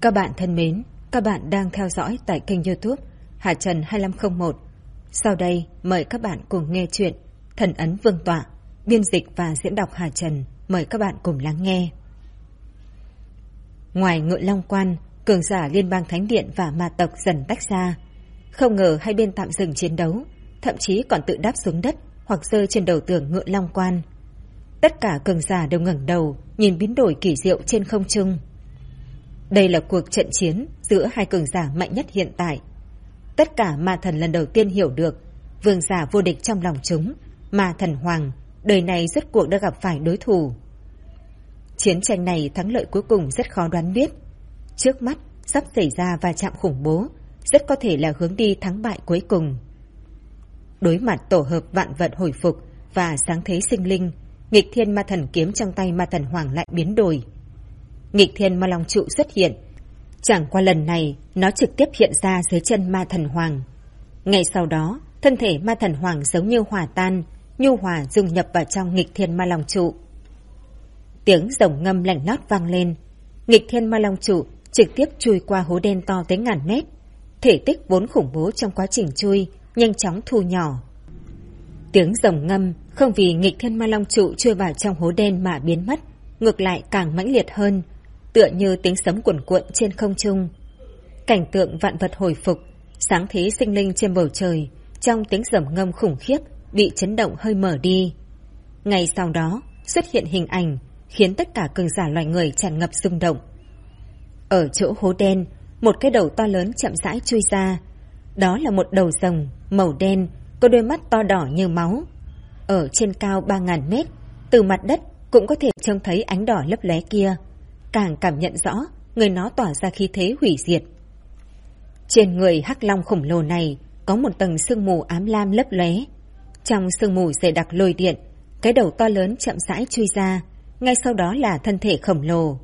Các bạn thân mến, các bạn đang theo dõi tại kênh YouTube Hà Trần 2501. Sau đây, mời các bạn cùng nghe chuyện Thần ấn Vương tọa, biên dịch và diễn đọc Hà Trần. Mời các bạn cùng lắng nghe. Ngoài Ngự Long Quan, cường giả Liên bang Thánh Điện và ma tộc dần tách ra. Không ngờ hai bên tạm dừng chiến đấu, thậm chí còn tự đáp xuống đất hoặc rơi trên đầu tường Ngự Long Quan. Tất cả cường giả đều ngẩng đầu, nhìn biến đổi kỳ diệu trên không trung. Đây là cuộc trận chiến giữa hai cường giả mạnh nhất hiện tại. Tất cả ma thần lần đầu tiên hiểu được, vương giả vô địch trong lòng chúng, ma thần hoàng, đời này rốt cuộc đã gặp phải đối thủ. Chiến tranh này thắng lợi cuối cùng rất khó đoán biết. Trước mắt sắp xảy ra va chạm khủng bố, rất có thể là hướng đi thắng bại cuối cùng. Đối mặt tổ hợp vạn vật hồi phục và sáng thế sinh linh, nghịch thiên ma thần kiếm trong tay ma thần hoàng lại biến đổi. Nghịch thiên ma long trụ xuất hiện, chẳng qua lần này nó trực tiếp hiện ra dưới chân ma thần hoàng. Ngay sau đó, thân thể ma thần hoàng giống như hòa tan, nhu hòa dung nhập vào trong nghịch thiên ma long trụ. Tiếng rồng ngâm lạnh lót vang lên, nghịch thiên ma long trụ trực tiếp chui qua hố đen to tới ngàn mét. Thể tích vốn khủng bố trong quá trình chui nhanh chóng thu nhỏ. Tiếng rồng ngâm không vì nghịch thiên ma long trụ chui vào trong hố đen mà biến mất, ngược lại càng mãnh liệt hơn, tựa như tiếng sấm cuồn cuộn trên không trung. Cảnh tượng vạn vật hồi phục, sáng thế sinh linh trên bầu trời, trong tiếng rồng ngâm khủng khiếp bị chấn động hơi mở đi. Ngay sau đó xuất hiện hình ảnh khiến tất cả cường giả loài người tràn ngập rung động. Ở chỗ hố đen, một cái đầu to lớn chậm rãi chui ra. Đó là một đầu rồng màu đen, có đôi mắt to đỏ như máu. Ở trên cao 3.000 mét, từ mặt đất cũng có thể trông thấy ánh đỏ lấp lóe kia. Càng cảm nhận rõ người nó tỏa ra khí thế hủy diệt. Trên người hắc long khổng lồ này có một tầng sương mù ám lam lấp lóe. Trong sương mù dày đặc lôi điện, cái đầu to lớn chậm rãi chui ra, ngay sau đó là thân thể khổng lồ.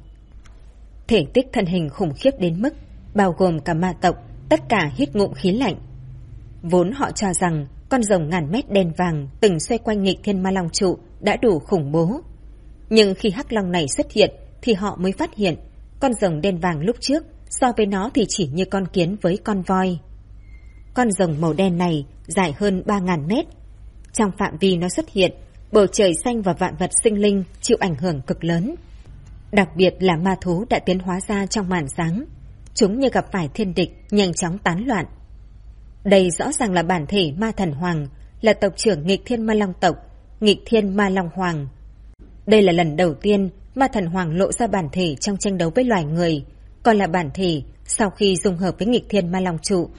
Thể tích thân hình khủng khiếp đến mức bao gồm cả ma tộc, tất cả hít ngụm khí lạnh. Vốn họ cho rằng con rồng ngàn mét đen vàng từng xoay quanh nghịch thiên ma long trụ đã đủ khủng bố. Nhưng khi hắc long này xuất hiện thì họ mới phát hiện con rồng đen vàng lúc trước so với nó thì chỉ như con kiến với con voi. Con rồng màu đen này dài hơn 3.000 mét. Trong phạm vi nó xuất hiện, bầu trời xanh và vạn vật sinh linh chịu ảnh hưởng cực lớn. Đặc biệt là ma thú đã tiến hóa ra trong màn sáng. Chúng như gặp phải thiên địch, nhanh chóng tán loạn. Đây rõ ràng là bản thể ma thần hoàng, là tộc trưởng nghịch thiên ma long tộc, nghịch thiên ma long hoàng. Đây là lần đầu tiên ma thần hoàng lộ ra bản thể trong tranh đấu với loài người, còn là bản thể sau khi dung hợp với nghịch thiên ma long trụ.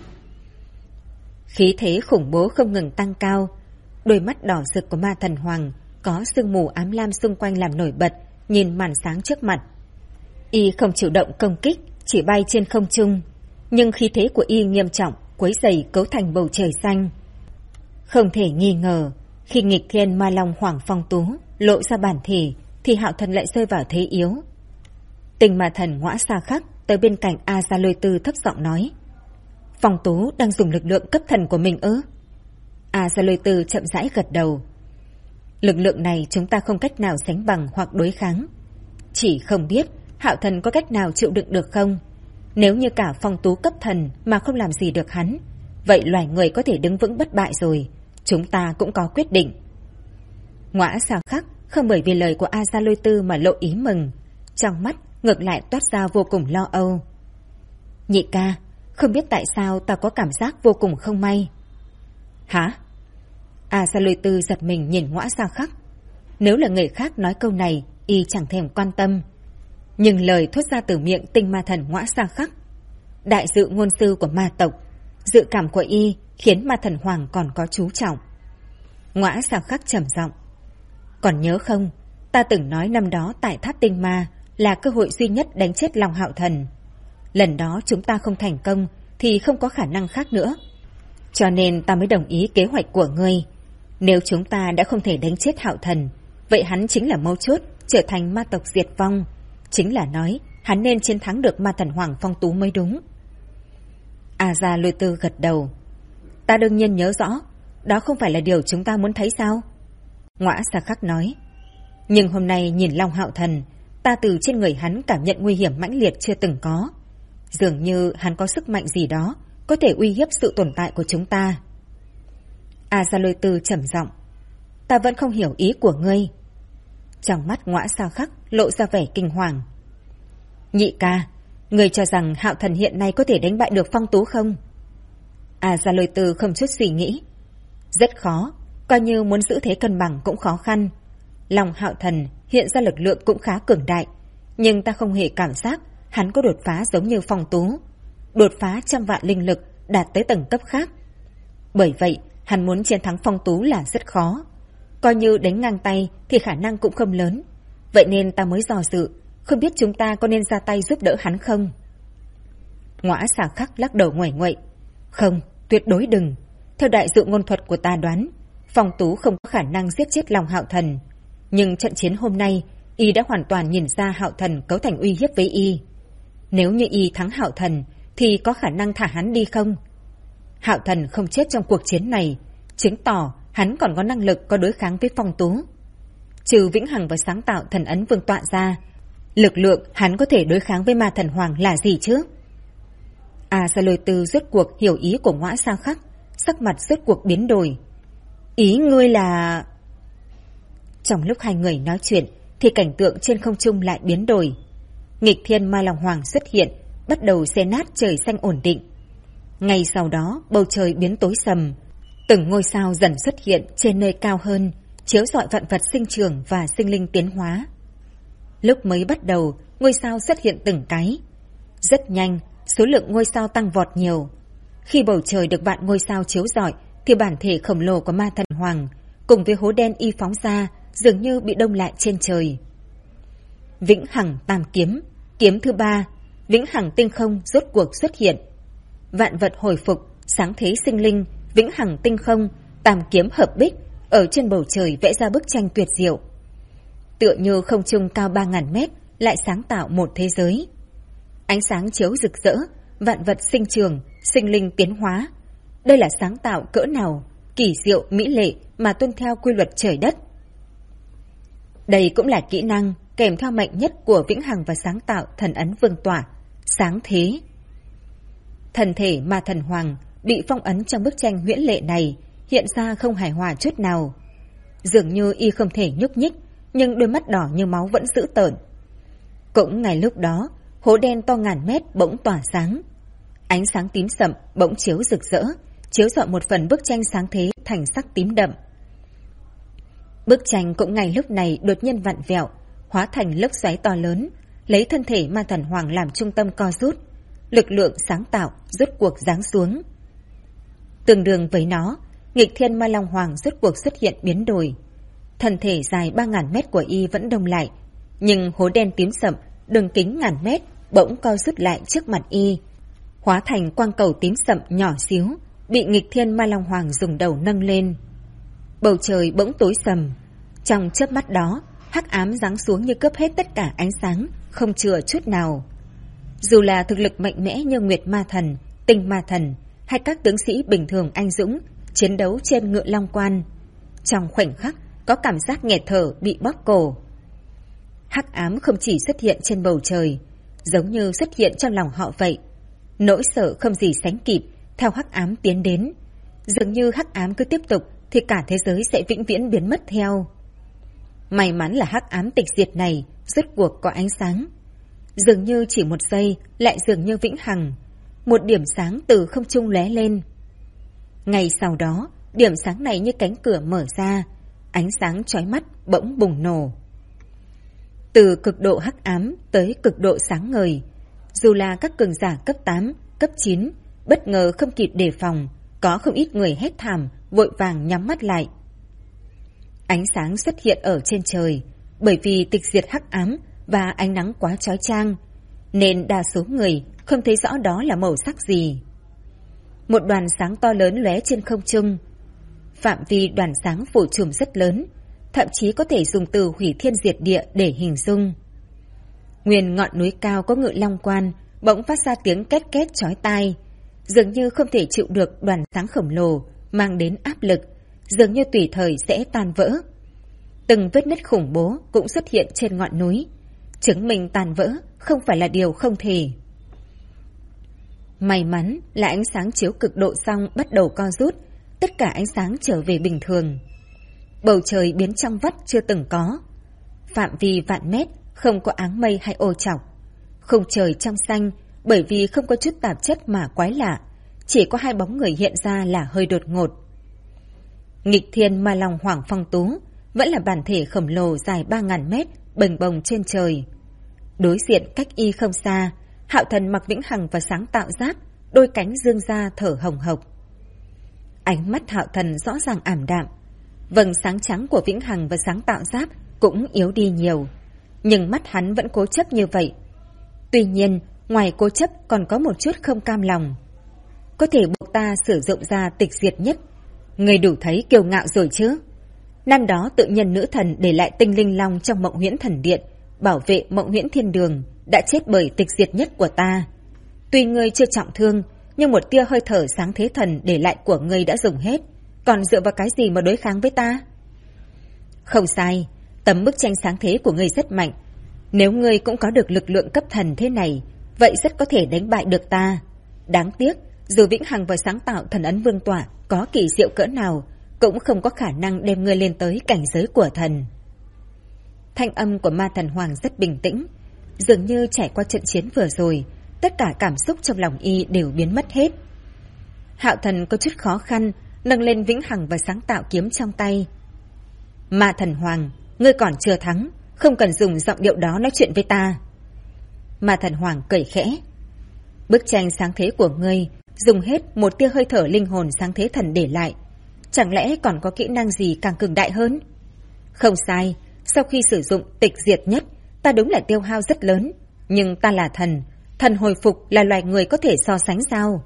Khí thế khủng bố không ngừng tăng cao, đôi mắt đỏ rực của ma thần hoàng có sương mù ám lam xung quanh làm nổi bật, nhìn màn sáng trước mặt. Y không chủ động công kích, chỉ bay trên không trung, nhưng khí thế của Y nghiêm trọng, quấy rầy cấu thành bầu trời xanh. Không thể nghi ngờ, khi nghịch thiên ma long hoàng phong tú lộ ra bản thể, thì Hạo Thần lại rơi vào thế yếu. Tình ma thần Ngõa Xa Khắc tới bên cạnh A Gia Lôi Tư thấp giọng nói: Phong Tú đang dùng lực lượng cấp thần của mình ư? A Gia Lôi Tư chậm rãi gật đầu. Lực lượng này chúng ta không cách nào sánh bằng hoặc đối kháng. Chỉ không biết Hạo Thần có cách nào chịu đựng được không? Nếu như cả Phong Tú cấp thần mà không làm gì được hắn, vậy loài người có thể đứng vững bất bại rồi. Chúng ta cũng có quyết định. Ngõa Xa Khắc không bởi vì lời của A Gia Lôi Tư mà lộ ý mừng, trong mắt ngược lại toát ra vô cùng lo âu. Nhị ca, không biết tại sao ta có cảm giác vô cùng không may. Hả? A Gia Lôi Tư giật mình nhìn Ngõa Xa Khắc. Nếu là người khác nói câu này, y chẳng thèm quan tâm. Nhưng lời thốt ra từ miệng tinh ma thần Ngõa Xa Khắc, đại dự ngôn sư của ma tộc, dự cảm của y khiến ma thần hoàng còn có chú trọng. Ngõa Xa Khắc trầm giọng: Còn nhớ không, ta từng nói năm đó tại tháp tinh ma là cơ hội duy nhất đánh chết Long Hạo Thần. Lần đó chúng ta không thành công thì không có khả năng khác nữa. Cho nên ta mới đồng ý kế hoạch của ngươi. Nếu chúng ta đã không thể đánh chết Hạo Thần, vậy hắn chính là mấu chốt trở thành ma tộc diệt vong. Chính là nói hắn nên chiến thắng được ma thần hoàng Phong Tú mới đúng. A Gia Lôi Tư gật đầu. Ta đương nhiên nhớ rõ, đó không phải là điều chúng ta muốn thấy sao? Ngõa Xa Khắc nói. Nhưng hôm nay nhìn Long Hạo Thần, ta từ trên người hắn cảm nhận nguy hiểm mãnh liệt chưa từng có. Dường như hắn có sức mạnh gì đó có thể uy hiếp sự tồn tại của chúng ta. A Gia Lôi Tư trầm giọng, ta vẫn không hiểu ý của ngươi. Trong mắt Ngõa Sao Khắc lộ ra vẻ kinh hoàng. Nhị ca, ngươi cho rằng Hạo Thần hiện nay có thể đánh bại được Phong Tú không? A Gia Lôi Tư không chút suy nghĩ. Rất khó, coi như muốn giữ thế cân bằng cũng khó khăn. Lòng Hạo Thần hiện ra lực lượng cũng khá cường đại, nhưng ta không hề cảm giác hắn có đột phá giống như Phong Tú. Đột phá trăm vạn linh lực đạt tới tầng cấp khác. Bởi vậy, hắn muốn chiến thắng Phong Tú là rất khó. Coi như đánh ngang tay thì khả năng cũng không lớn. Vậy nên ta mới dò dự, không biết chúng ta có nên ra tay giúp đỡ hắn không? Ngõa Xà Khắc lắc đầu nguậy nguậy. Không, tuyệt đối đừng. Theo đại dụ ngôn thuật của ta đoán, Phong Tú không có khả năng giết chết lòng Hạo Thần. Nhưng trận chiến hôm nay, y đã hoàn toàn nhìn ra Hạo Thần cấu thành uy hiếp với y. Nếu như y thắng Hạo Thần, thì có khả năng thả hắn đi không? Hạo Thần không chết trong cuộc chiến này, chứng tỏ hắn còn có năng lực có đối kháng với Phong Tú. Trừ Vĩnh Hằng và sáng tạo thần ấn vương tọa ra, lực lượng hắn có thể đối kháng với Ma Thần Hoàng là gì chứ? A Gia Lôi Tư rốt cuộc hiểu ý của Ngõa Sao Khắc, sắc mặt rốt cuộc biến đổi. Ý ngươi là... Trong lúc hai người nói chuyện thì cảnh tượng trên không trung lại biến đổi. Nghịch thiên Ma Long Hoàng xuất hiện, bắt đầu xé nát trời xanh ổn định. Ngay sau đó bầu trời biến tối sầm, từng ngôi sao dần xuất hiện trên nơi cao hơn, chiếu rọi vạn vật sinh trưởng và sinh linh tiến hóa. Lúc mới bắt đầu, ngôi sao xuất hiện từng cái. Rất nhanh, số lượng ngôi sao tăng vọt nhiều. Khi bầu trời được vạn ngôi sao chiếu rọi, thì bản thể khổng lồ của Ma Thần Hoàng cùng với hố đen y phóng ra dường như bị đông lại trên trời. Vĩnh Hằng Tam Kiếm, kiếm thứ 3, Vĩnh Hằng Tinh Không rốt cuộc xuất hiện. Vạn vật hồi phục, sáng thế sinh linh, Vĩnh Hằng Tinh Không, Tam Kiếm hợp bích, ở trên bầu trời vẽ ra bức tranh tuyệt diệu. Tựa như không trung cao 3.000 mét lại sáng tạo một thế giới. Ánh sáng chiếu rực rỡ, vạn vật sinh trường, sinh linh tiến hóa. Đây là sáng tạo cỡ nào, kỳ diệu, mỹ lệ mà tuân theo quy luật trời đất. Đây cũng là kỹ năng kèm theo mạnh nhất của Vĩnh Hằng và sáng tạo thần ấn vương tỏa, sáng thế. Thần thể Ma Thần Hoàng bị phong ấn trong bức tranh huyễn lệ này hiện ra không hài hòa chút nào. Dường như y không thể nhúc nhích, nhưng đôi mắt đỏ như máu vẫn dữ tợn. Cũng ngay lúc đó, hố đen to ngàn mét bỗng tỏa sáng. Ánh sáng tím sậm bỗng chiếu rực rỡ, chiếu rọi một phần bức tranh sáng thế thành sắc tím đậm. Bức tranh cũng ngay lúc này đột nhiên vặn vẹo, hóa thành lốc xoáy to lớn, lấy thân thể Ma Thần Hoàng làm trung tâm co rút. Lực lượng sáng tạo rốt cuộc giáng xuống. Tương đương với nó, nghịch thiên Ma Long Hoàng rốt cuộc xuất hiện biến đổi. Thân thể dài 3.000 mét của y vẫn đông lại, nhưng hố đen tím sậm đường kính ngàn mét bỗng co rút lại trước mặt y, hóa thành quang cầu tím sậm nhỏ xíu, bị nghịch thiên Ma Long Hoàng dùng đầu nâng lên. Bầu trời bỗng tối sầm, trong chớp mắt đó, hắc ám giáng xuống như cướp hết tất cả ánh sáng, không chừa chút nào. Dù là thực lực mạnh mẽ như Nguyệt Ma Thần, Tinh Ma Thần hay các tướng sĩ bình thường anh dũng chiến đấu trên ngựa long quan, trong khoảnh khắc có cảm giác nghẹt thở bị bóp cổ. Hắc ám không chỉ xuất hiện trên bầu trời, giống như xuất hiện trong lòng họ vậy. Nỗi sợ không gì sánh kịp theo hắc ám tiến đến. Dường như hắc ám cứ tiếp tục thì cả thế giới sẽ vĩnh viễn biến mất theo. May mắn là hắc ám tịch diệt này rốt cuộc có ánh sáng. Dường như chỉ một giây lại dường như vĩnh hằng. Một điểm sáng từ không trung lóe lên. Ngay sau đó, điểm sáng này như cánh cửa mở ra, ánh sáng chói mắt bỗng bùng nổ. Từ cực độ hắc ám tới cực độ sáng ngời, dù là các cường giả cấp 8, cấp 9, bất ngờ không kịp đề phòng, có không ít người hét thảm, vội vàng nhắm mắt lại. Ánh sáng xuất hiện ở trên trời, bởi vì tịch diệt hắc ám và ánh nắng quá chói chang, nên đa số người không thấy rõ đó là màu sắc gì. Một đoàn sáng to lớn lóe trên không trung. Phạm vi đoàn sáng phủ trùm rất lớn, thậm chí có thể dùng từ hủy thiên diệt địa để hình dung. Nguyên ngọn núi cao có ngự long quan bỗng phát ra tiếng két két chói tai, dường như không thể chịu được đoàn sáng khổng lồ mang đến áp lực, dường như tùy thời sẽ tan vỡ. Từng vết nứt khủng bố cũng xuất hiện trên ngọn núi, chứng minh tan vỡ không phải là điều không thể. May mắn là ánh sáng chiếu cực độ xong bắt đầu co rút, tất cả ánh sáng trở về bình thường. Bầu trời biến trong vắt chưa từng có. Phạm vi vạn mét, không có áng mây hay ô chọc. Khung trời trong xanh, bởi vì không có chút tạp chất mà quái lạ, chỉ có hai bóng người hiện ra là hơi đột ngột. Nghịch thiên ma long Hoàng Phong Tú vẫn là bản thể khổng lồ dài 3.000 mét bềnh bồng trên trời. Đối diện cách y không xa, Hạo Thần mặc vĩnh hằng và sáng tạo giáp, đôi cánh dương ra thở hồng hộc. Ánh mắt Hạo Thần rõ ràng ảm đạm, vầng sáng trắng của vĩnh hằng và sáng tạo giáp cũng yếu đi nhiều, nhưng mắt hắn vẫn cố chấp như vậy. Tuy nhiên, ngoài cố chấp còn có một chút không cam lòng. Có thể buộc ta sử dụng ra tịch diệt nhất, người đủ thấy kiêu ngạo rồi chứ. Năm đó tự nhân nữ thần để lại tinh linh long trong Mộng Huyễn Thần Điện, bảo vệ Mộng Huyễn Thiên Đường, đã chết bởi tịch diệt nhất của ta. Tuy ngươi chưa trọng thương, nhưng một tia hơi thở sáng thế thần để lại của ngươi đã dùng hết, còn dựa vào cái gì mà đối kháng với ta? Không sai, tấm bức tranh sáng thế của ngươi rất mạnh. Nếu ngươi cũng có được lực lượng cấp thần thế này, vậy rất có thể đánh bại được ta. Đáng tiếc, dù vĩnh hằng và sáng tạo thần ấn vương tỏa có kỳ diệu cỡ nào, cũng không có khả năng đem ngươi lên tới cảnh giới của thần. Thanh âm của ma thần Hoàng rất bình tĩnh, dường như trải qua trận chiến vừa rồi, tất cả cảm xúc trong lòng y đều biến mất hết. Hạo Thần có chút khó khăn, nâng lên vĩnh hằng và sáng tạo kiếm trong tay. Ma thần Hoàng, ngươi còn chưa thắng, không cần dùng giọng điệu đó nói chuyện với ta. Ma thần Hoàng cười khẽ. Bức tranh sáng thế của ngươi dùng hết một tia hơi thở linh hồn sáng thế thần để lại, chẳng lẽ còn có kỹ năng gì càng cường đại hơn? Không sai, sau khi sử dụng tịch diệt nhất, ta đúng là tiêu hao rất lớn, nhưng ta là thần, thần hồi phục là loài người có thể so sánh sao?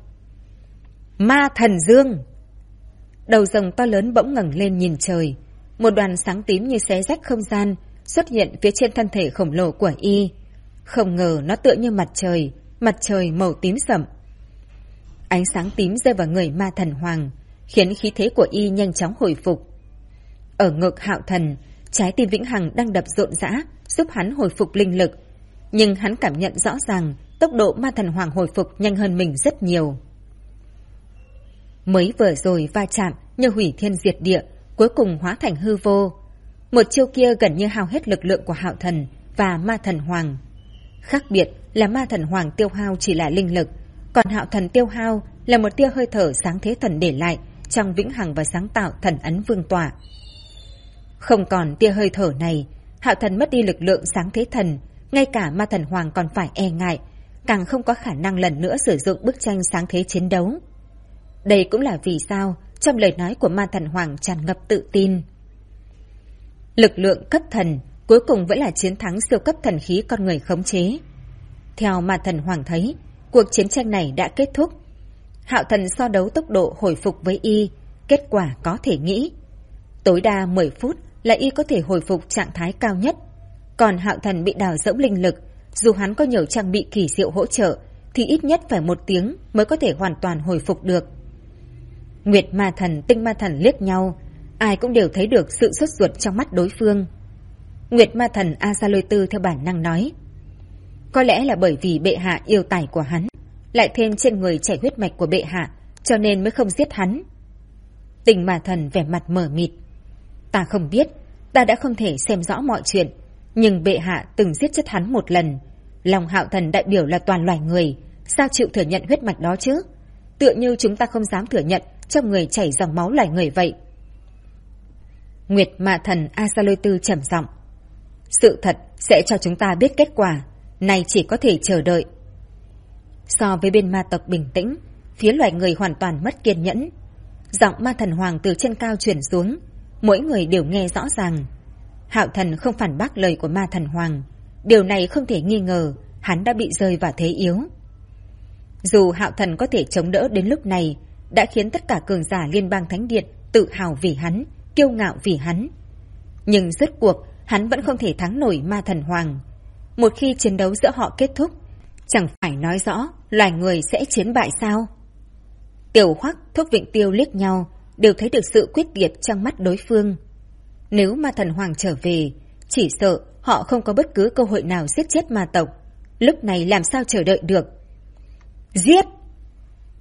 Ma thần Dương! Đầu rồng to lớn bỗng ngẩng lên nhìn trời, một đoàn sáng tím như xé rách không gian xuất hiện phía trên thân thể khổng lồ của y. Không ngờ nó tựa như mặt trời màu tím sậm. Ánh sáng tím rơi vào người ma thần Hoàng, khiến khí thế của y nhanh chóng hồi phục. Ở ngực Hạo Thần, trái tim vĩnh hằng đang đập rộn rã, giúp hắn hồi phục linh lực. Nhưng hắn cảm nhận rõ ràng tốc độ ma thần Hoàng hồi phục nhanh hơn mình rất nhiều. Mới vừa rồi va chạm như hủy thiên diệt địa, cuối cùng hóa thành hư vô. Một chiêu kia gần như hao hết lực lượng của Hạo Thần và ma thần Hoàng. Khác biệt là ma thần Hoàng tiêu hao chỉ là linh lực, còn Hạo Thần tiêu hao là một tia hơi thở sáng thế thần để lại trong vĩnh hằng và sáng tạo thần ấn vương tỏa. Không còn tia hơi thở này, Hạo Thần mất đi lực lượng sáng thế thần, ngay cả ma thần Hoàng còn phải e ngại, càng không có khả năng lần nữa sử dụng bức tranh sáng thế chiến đấu. Đây cũng là vì sao trong lời nói của ma thần Hoàng tràn ngập tự tin. Lực lượng cấp thần cuối cùng vẫn là chiến thắng siêu cấp thần khí con người khống chế. Theo ma thần Hoàng thấy, cuộc chiến tranh này đã kết thúc. Hạo Thần so đấu tốc độ hồi phục với y, kết quả có thể nghĩ. Tối đa 10 phút là y có thể hồi phục trạng thái cao nhất. Còn Hạo Thần bị đào rỗng linh lực, dù hắn có nhiều trang bị kỳ diệu hỗ trợ, thì ít nhất phải 1 tiếng mới có thể hoàn toàn hồi phục được. Nguyệt ma thần, tinh ma thần liếc nhau, ai cũng đều thấy được sự sốt ruột trong mắt đối phương. Nguyệt ma thần A Sa Lôi Tư theo bản năng nói, có lẽ là bởi vì bệ hạ yêu tài của hắn, lại thêm trên người chảy huyết mạch của bệ hạ, cho nên mới không giết hắn. Tinh ma thần vẻ mặt mờ mịt, ta không biết, ta đã không thể xem rõ mọi chuyện, nhưng bệ hạ từng giết chết hắn 1 lần. Lòng Hạo Thần đại biểu là toàn loài người, sao chịu thừa nhận huyết mạch đó chứ? Tựa như chúng ta không dám thừa nhận trong người chảy dòng máu loài người vậy. Nguyệt ma thần A Sa Lôi Tư trầm giọng, sự thật sẽ cho chúng ta biết kết quả, này chỉ có thể chờ đợi. So với bên ma tộc bình tĩnh, phía loài người hoàn toàn mất kiên nhẫn. Giọng ma thần Hoàng từ trên cao truyền xuống, mỗi người đều nghe rõ ràng. Hạo Thần không phản bác lời của ma thần Hoàng, điều này không thể nghi ngờ hắn đã bị rơi vào thế yếu. Dù Hạo Thần có thể chống đỡ đến lúc này, đã khiến tất cả cường giả Liên bang Thánh Điện tự hào vì hắn, kiêu ngạo vì hắn. Nhưng rốt cuộc hắn vẫn không thể thắng nổi ma thần Hoàng. Một khi chiến đấu giữa họ kết thúc, chẳng phải nói rõ loài người sẽ chiến bại sao? Tiểu Hoắc, Thúc Vịnh Tiêu liếc nhau, đều thấy được sự quyết liệt trong mắt đối phương. Nếu ma thần Hoàng trở về, chỉ sợ họ không có bất cứ cơ hội nào giết chết ma tộc. Lúc này làm sao chờ đợi được? Giết!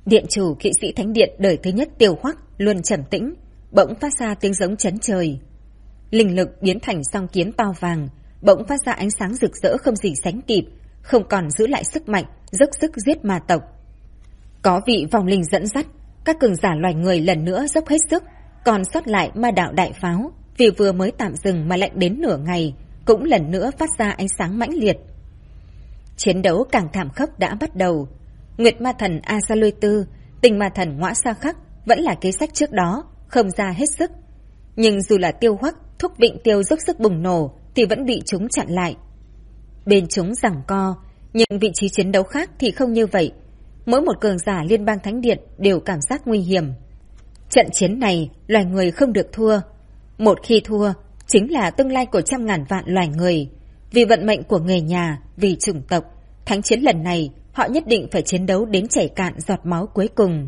Điện chủ kỵ sĩ thánh điện đời thứ nhất Tiêu Hoắc luôn trầm tĩnh, bỗng phát ra tiếng giống chấn trời. Linh lực biến thành song kiếm to vàng, bỗng phát ra ánh sáng rực rỡ không gì sánh kịp, không còn giữ lại sức mạnh, dốc sức giết ma tộc. Có vị vong linh dẫn dắt, các cường giả loài người lần nữa dốc hết sức, còn sót lại ma đạo đại pháo, vì vừa mới tạm dừng mà lạnh đến nửa ngày, cũng lần nữa phát ra ánh sáng mãnh liệt. Chiến đấu càng thảm khốc đã bắt đầu. Nguyệt ma thần Asalôi Tư, tình ma thần Ngõa Sa Khắc vẫn là kế sách trước đó, không ra hết sức. Nhưng dù là Tiêu Hoắc, Thúc Vịnh Tiêu dốc sức bùng nổ thì vẫn bị chúng chặn lại. Bên chúng giằng co, nhưng vị trí chiến đấu khác thì không như vậy. Mỗi một cường giả Liên bang Thánh Điện đều cảm giác nguy hiểm. Trận chiến này, loài người không được thua. Một khi thua, chính là tương lai của trăm ngàn vạn loài người. Vì vận mệnh của người nhà, vì chủng tộc, thắng chiến lần này, họ nhất định phải chiến đấu đến chảy cạn giọt máu cuối cùng.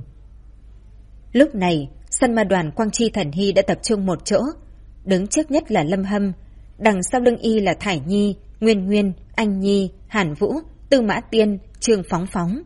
Lúc này, săn ma đoàn Quang Chi Thần Hy đã tập trung một chỗ. Đứng trước nhất là Lâm Hâm, đằng sau lưng y là Thải Nhi, Nguyên Nguyên, Anh Nhi, Hàn Vũ, Tư Mã Tiên, Trương Phóng Phóng.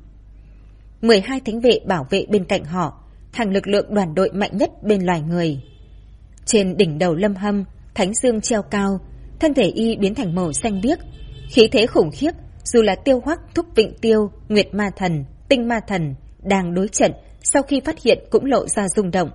12 thánh vệ bảo vệ bên cạnh họ, thành lực lượng đoàn đội mạnh nhất bên loài người. Trên đỉnh đầu Lâm Hâm, thánh dương treo cao, thân thể y biến thành màu xanh biếc, khí thế khủng khiếp. Dù là Tiêu Hoắc, Thúc Vịnh Tiêu, Nguyệt ma thần, Tinh ma thần đang đối trận, sau khi phát hiện cũng lộ ra rung động.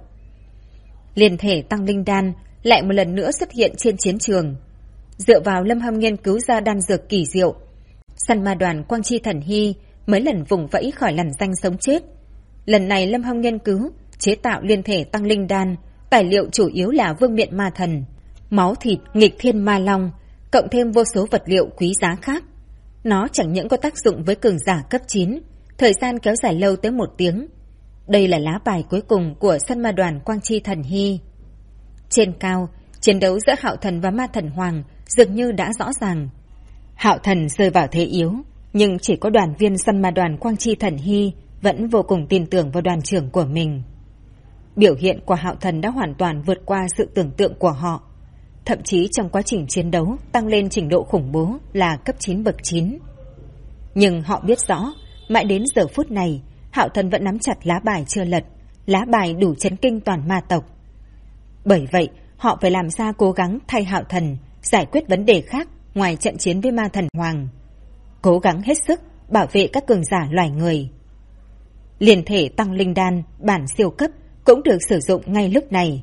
Liên thể tăng linh đan lại một lần nữa xuất hiện trên chiến trường. Dựa vào Lâm Hâm nghiên cứu ra đan dược kỳ diệu, săn ma đoàn Quang Chi Thần Hy mấy lần vùng vẫy khỏi lằn ranh sống chết. Lần này Lâm Hâm nghiên cứu chế tạo liên thể tăng linh đan, tài liệu chủ yếu là vương miện ma thần, máu thịt nghịch thiên ma long, cộng thêm vô số vật liệu quý giá khác. Nó chẳng những có tác dụng với cường giả cấp 9, thời gian kéo dài lâu tới 1 tiếng. Đây là lá bài cuối cùng của săn ma đoàn Quang Chi Thần Hy. Trên cao, chiến đấu giữa Hạo Thần và Ma Thần Hoàng dường như đã rõ ràng. Hạo Thần rơi vào thế yếu, nhưng chỉ có đoàn viên săn ma đoàn Quang Chi Thần Hy vẫn vô cùng tin tưởng vào đoàn trưởng của mình. Biểu hiện của Hạo Thần đã hoàn toàn vượt qua sự tưởng tượng của họ. Thậm chí trong quá trình chiến đấu tăng lên trình độ khủng bố là cấp 9 bậc 9. Nhưng họ biết rõ, mãi đến giờ phút này, Hạo Thần vẫn nắm chặt lá bài chưa lật, lá bài đủ chấn kinh toàn ma tộc. Bởi vậy, họ phải làm ra cố gắng thay Hạo Thần giải quyết vấn đề khác ngoài trận chiến với Ma Thần Hoàng. Cố gắng hết sức bảo vệ các cường giả loài người. Liên thể tăng linh đan bản siêu cấp cũng được sử dụng ngay lúc này.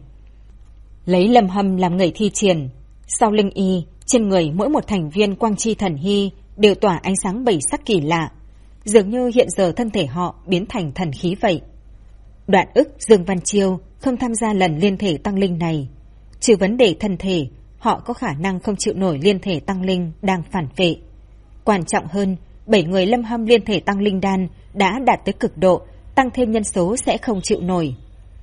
Lấy Lâm Hâm làm người thi triển, sau lưng y, trên người mỗi một thành viên Quang Chi Thần Hy đều tỏa ánh sáng bảy sắc kỳ lạ, dường như hiện giờ thân thể họ biến thành thần khí vậy. Đoạn ức Dương Văn Chiêu không tham gia lần liên thể tăng linh này. Trừ vấn đề thân thể, họ có khả năng không chịu nổi liên thể tăng linh đang phản vệ. Quan trọng hơn, 7 người Lâm Hâm liên thể tăng linh đan đã đạt tới cực độ, tăng thêm nhân số sẽ không chịu nổi.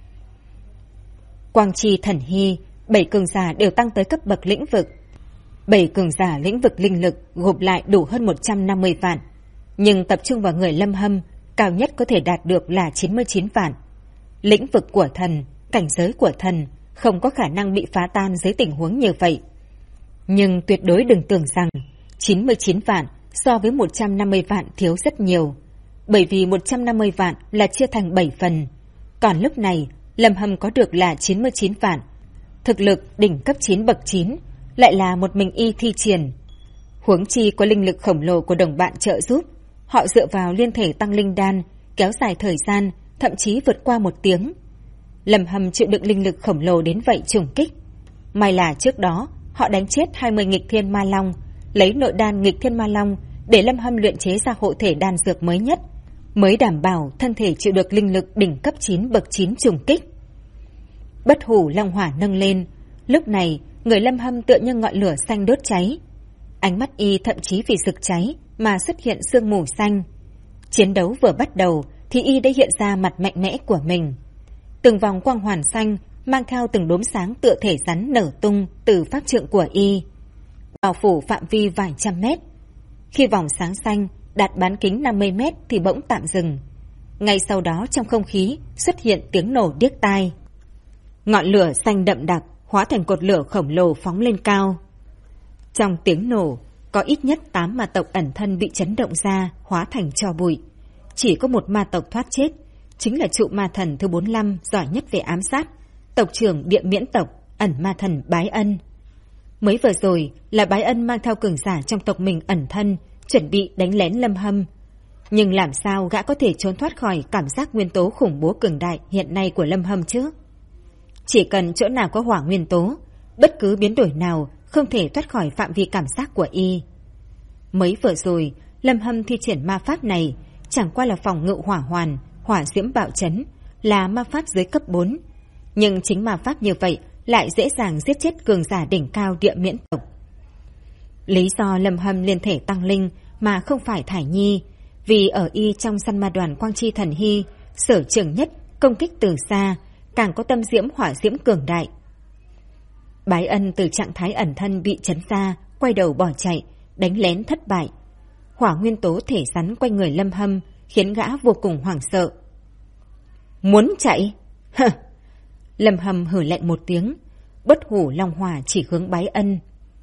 Quang Chi Thần Hy, 7 cường giả đều tăng tới cấp bậc lĩnh vực. 7 cường giả lĩnh vực linh lực gộp lại đủ hơn 150 vạn. Nhưng tập trung vào người Lâm Hâm, cao nhất có thể đạt được là 99 vạn. Lĩnh vực của thần, cảnh giới của thần không có khả năng bị phá tan dưới tình huống như vậy. Nhưng tuyệt đối đừng tưởng rằng 99 vạn so với 150 vạn thiếu rất nhiều. Bởi vì 150 vạn là chia thành 7 phần. Còn lúc này, Lâm Hâm có được là 99 vạn. Thực lực đỉnh cấp 9 bậc 9, lại là một mình y thi triển. Huống chi có linh lực khổng lồ của đồng bạn trợ giúp. Họ dựa vào liên thể tăng linh đan, kéo dài thời gian, thậm chí vượt qua 1 tiếng. Lâm Hâm chịu đựng linh lực khổng lồ đến vậy trùng kích. May là trước đó, họ đánh chết 20 nghịch thiên ma long, lấy nội đan nghịch thiên ma long để Lâm Hâm luyện chế ra hộ thể đan dược mới nhất, mới đảm bảo thân thể chịu được linh lực đỉnh cấp 9 bậc 9 trùng kích. Bất hủ long hỏa nâng lên, lúc này người Lâm Hâm tựa như ngọn lửa xanh đốt cháy. Ánh mắt y thậm chí vì rực cháy mà xuất hiện sương mù xanh. Chiến đấu vừa bắt đầu thì y đã hiện ra mặt mạnh mẽ của mình. Từng vòng quang hoàn xanh mang theo từng đốm sáng tựa thể rắn nở tung từ pháp trượng của y, bao phủ phạm vi vài trăm mét. Khi vòng sáng xanh đạt bán kính 50 mét thì bỗng tạm dừng. Ngay sau đó trong không khí xuất hiện tiếng nổ điếc tai. Ngọn lửa xanh đậm đặc hóa thành cột lửa khổng lồ phóng lên cao. Trong tiếng nổ, có ít nhất 8 ma tộc ẩn thân bị chấn động ra, hóa thành tro bụi. Chỉ có một ma tộc thoát chết, chính là trụ ma thần thứ 45 giỏi nhất về ám sát, tộc trưởng Địa Miễn tộc, ẩn ma thần Bái Ân. Mới vừa rồi là Bái Ân mang theo cường giả trong tộc mình ẩn thân, chuẩn bị đánh lén Lâm Hâm. Nhưng làm sao gã có thể trốn thoát khỏi cảm giác nguyên tố khủng bố cường đại hiện nay của Lâm Hâm chứ? Chỉ cần chỗ nào có hỏa nguyên tố, bất cứ biến đổi nào không thể thoát khỏi phạm vi cảm giác của y. Mới vừa rồi, Lâm Hâm thi triển ma pháp này chẳng qua là phòng ngự hỏa hoàn, hỏa diễm bạo chấn, là ma pháp dưới cấp 4. Nhưng chính ma pháp như vậy lại dễ dàng giết chết cường giả đỉnh cao Địa Miễn tộc. Lý do Lâm Hâm liên thể tăng linh mà không phải Thải Nhi, vì ở y trong săn ma đoàn Quang Chi Thần Hy, sở trường nhất, công kích từ xa, càng có tâm diễm hỏa diễm cường đại. Bái Ân từ trạng thái ẩn thân bị chấn ra, quay đầu bỏ chạy, đánh lén thất bại. Hỏa nguyên tố thể rắn quanh người Lâm Hâm khiến gã vô cùng hoảng sợ. Muốn chạy? Hừ! Lâm Hâm hử lạnh một tiếng, bất hủ long hỏa chỉ hướng Bái Ân.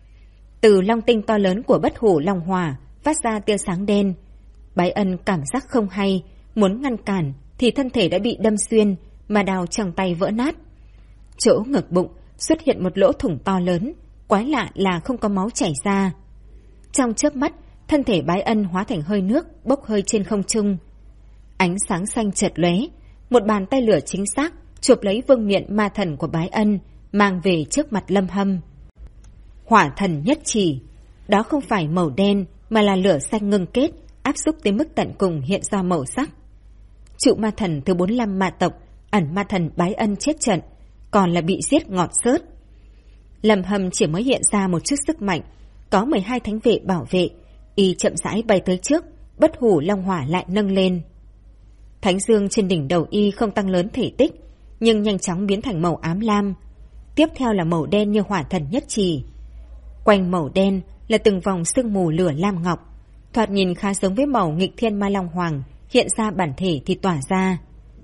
Từ long tinh to lớn của bất hủ long hỏa phát ra tia sáng đen. Bái Ân cảm giác không hay, muốn ngăn cản thì thân thể đã bị đâm xuyên, mà đào trong tay vỡ nát. Chỗ ngực bụng xuất hiện một lỗ thủng to lớn, quái lạ là không có máu chảy ra. Trong chớp mắt, thân thể Bái Ân hóa thành hơi nước bốc hơi trên không trung. Ánh sáng xanh chợt lóe, một bàn tay lửa chính xác chụp lấy vương miện ma thần của Bái Ân, mang về trước mặt Lâm Hâm. Hỏa thần nhất chỉ, đó không phải màu đen mà là lửa xanh ngưng kết, áp xúc tới mức tận cùng hiện ra màu sắc. Trụ ma thần thứ 45 ma tộc, ẩn ma thần Bái Ân chết trận, còn là bị giết ngọt xớt. Lâm Hâm chỉ mới hiện ra một chút sức mạnh, có 12 thánh vệ bảo vệ, y chậm rãi bay tới trước, bất hủ long hỏa lại nâng lên. Thánh dương trên đỉnh đầu y không tăng lớn thể tích, nhưng nhanh chóng biến thành màu ám lam. Tiếp theo là màu đen như hỏa thần nhất trì. Quanh màu đen là từng vòng sương mù lửa lam ngọc, thoạt nhìn khá giống với màu nghịch thiên ma long hoàng, hiện ra bản thể thì tỏa ra.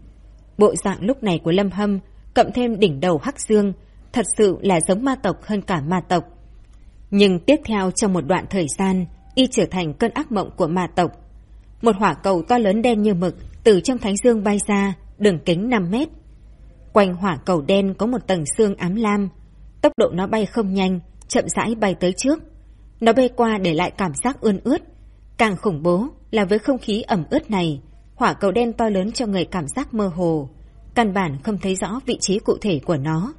Bộ dạng lúc này của Lâm Hâm cộng thêm đỉnh đầu hắc dương, thật sự là giống ma tộc hơn cả ma tộc. Nhưng tiếp theo trong một đoạn thời gian, y trở thành cơn ác mộng của ma tộc. Một hỏa cầu to lớn đen như mực từ trong thánh dương bay ra, đường kính 5 mét. Quanh hỏa cầu đen có một tầng xương ám lam, tốc độ nó bay không nhanh, chậm rãi bay tới trước. Nó bay qua để lại cảm giác ươn ướt. Càng khủng bố là với không khí ẩm ướt này, hỏa cầu đen to lớn cho người cảm giác mơ hồ, căn bản không thấy rõ vị trí cụ thể của nó.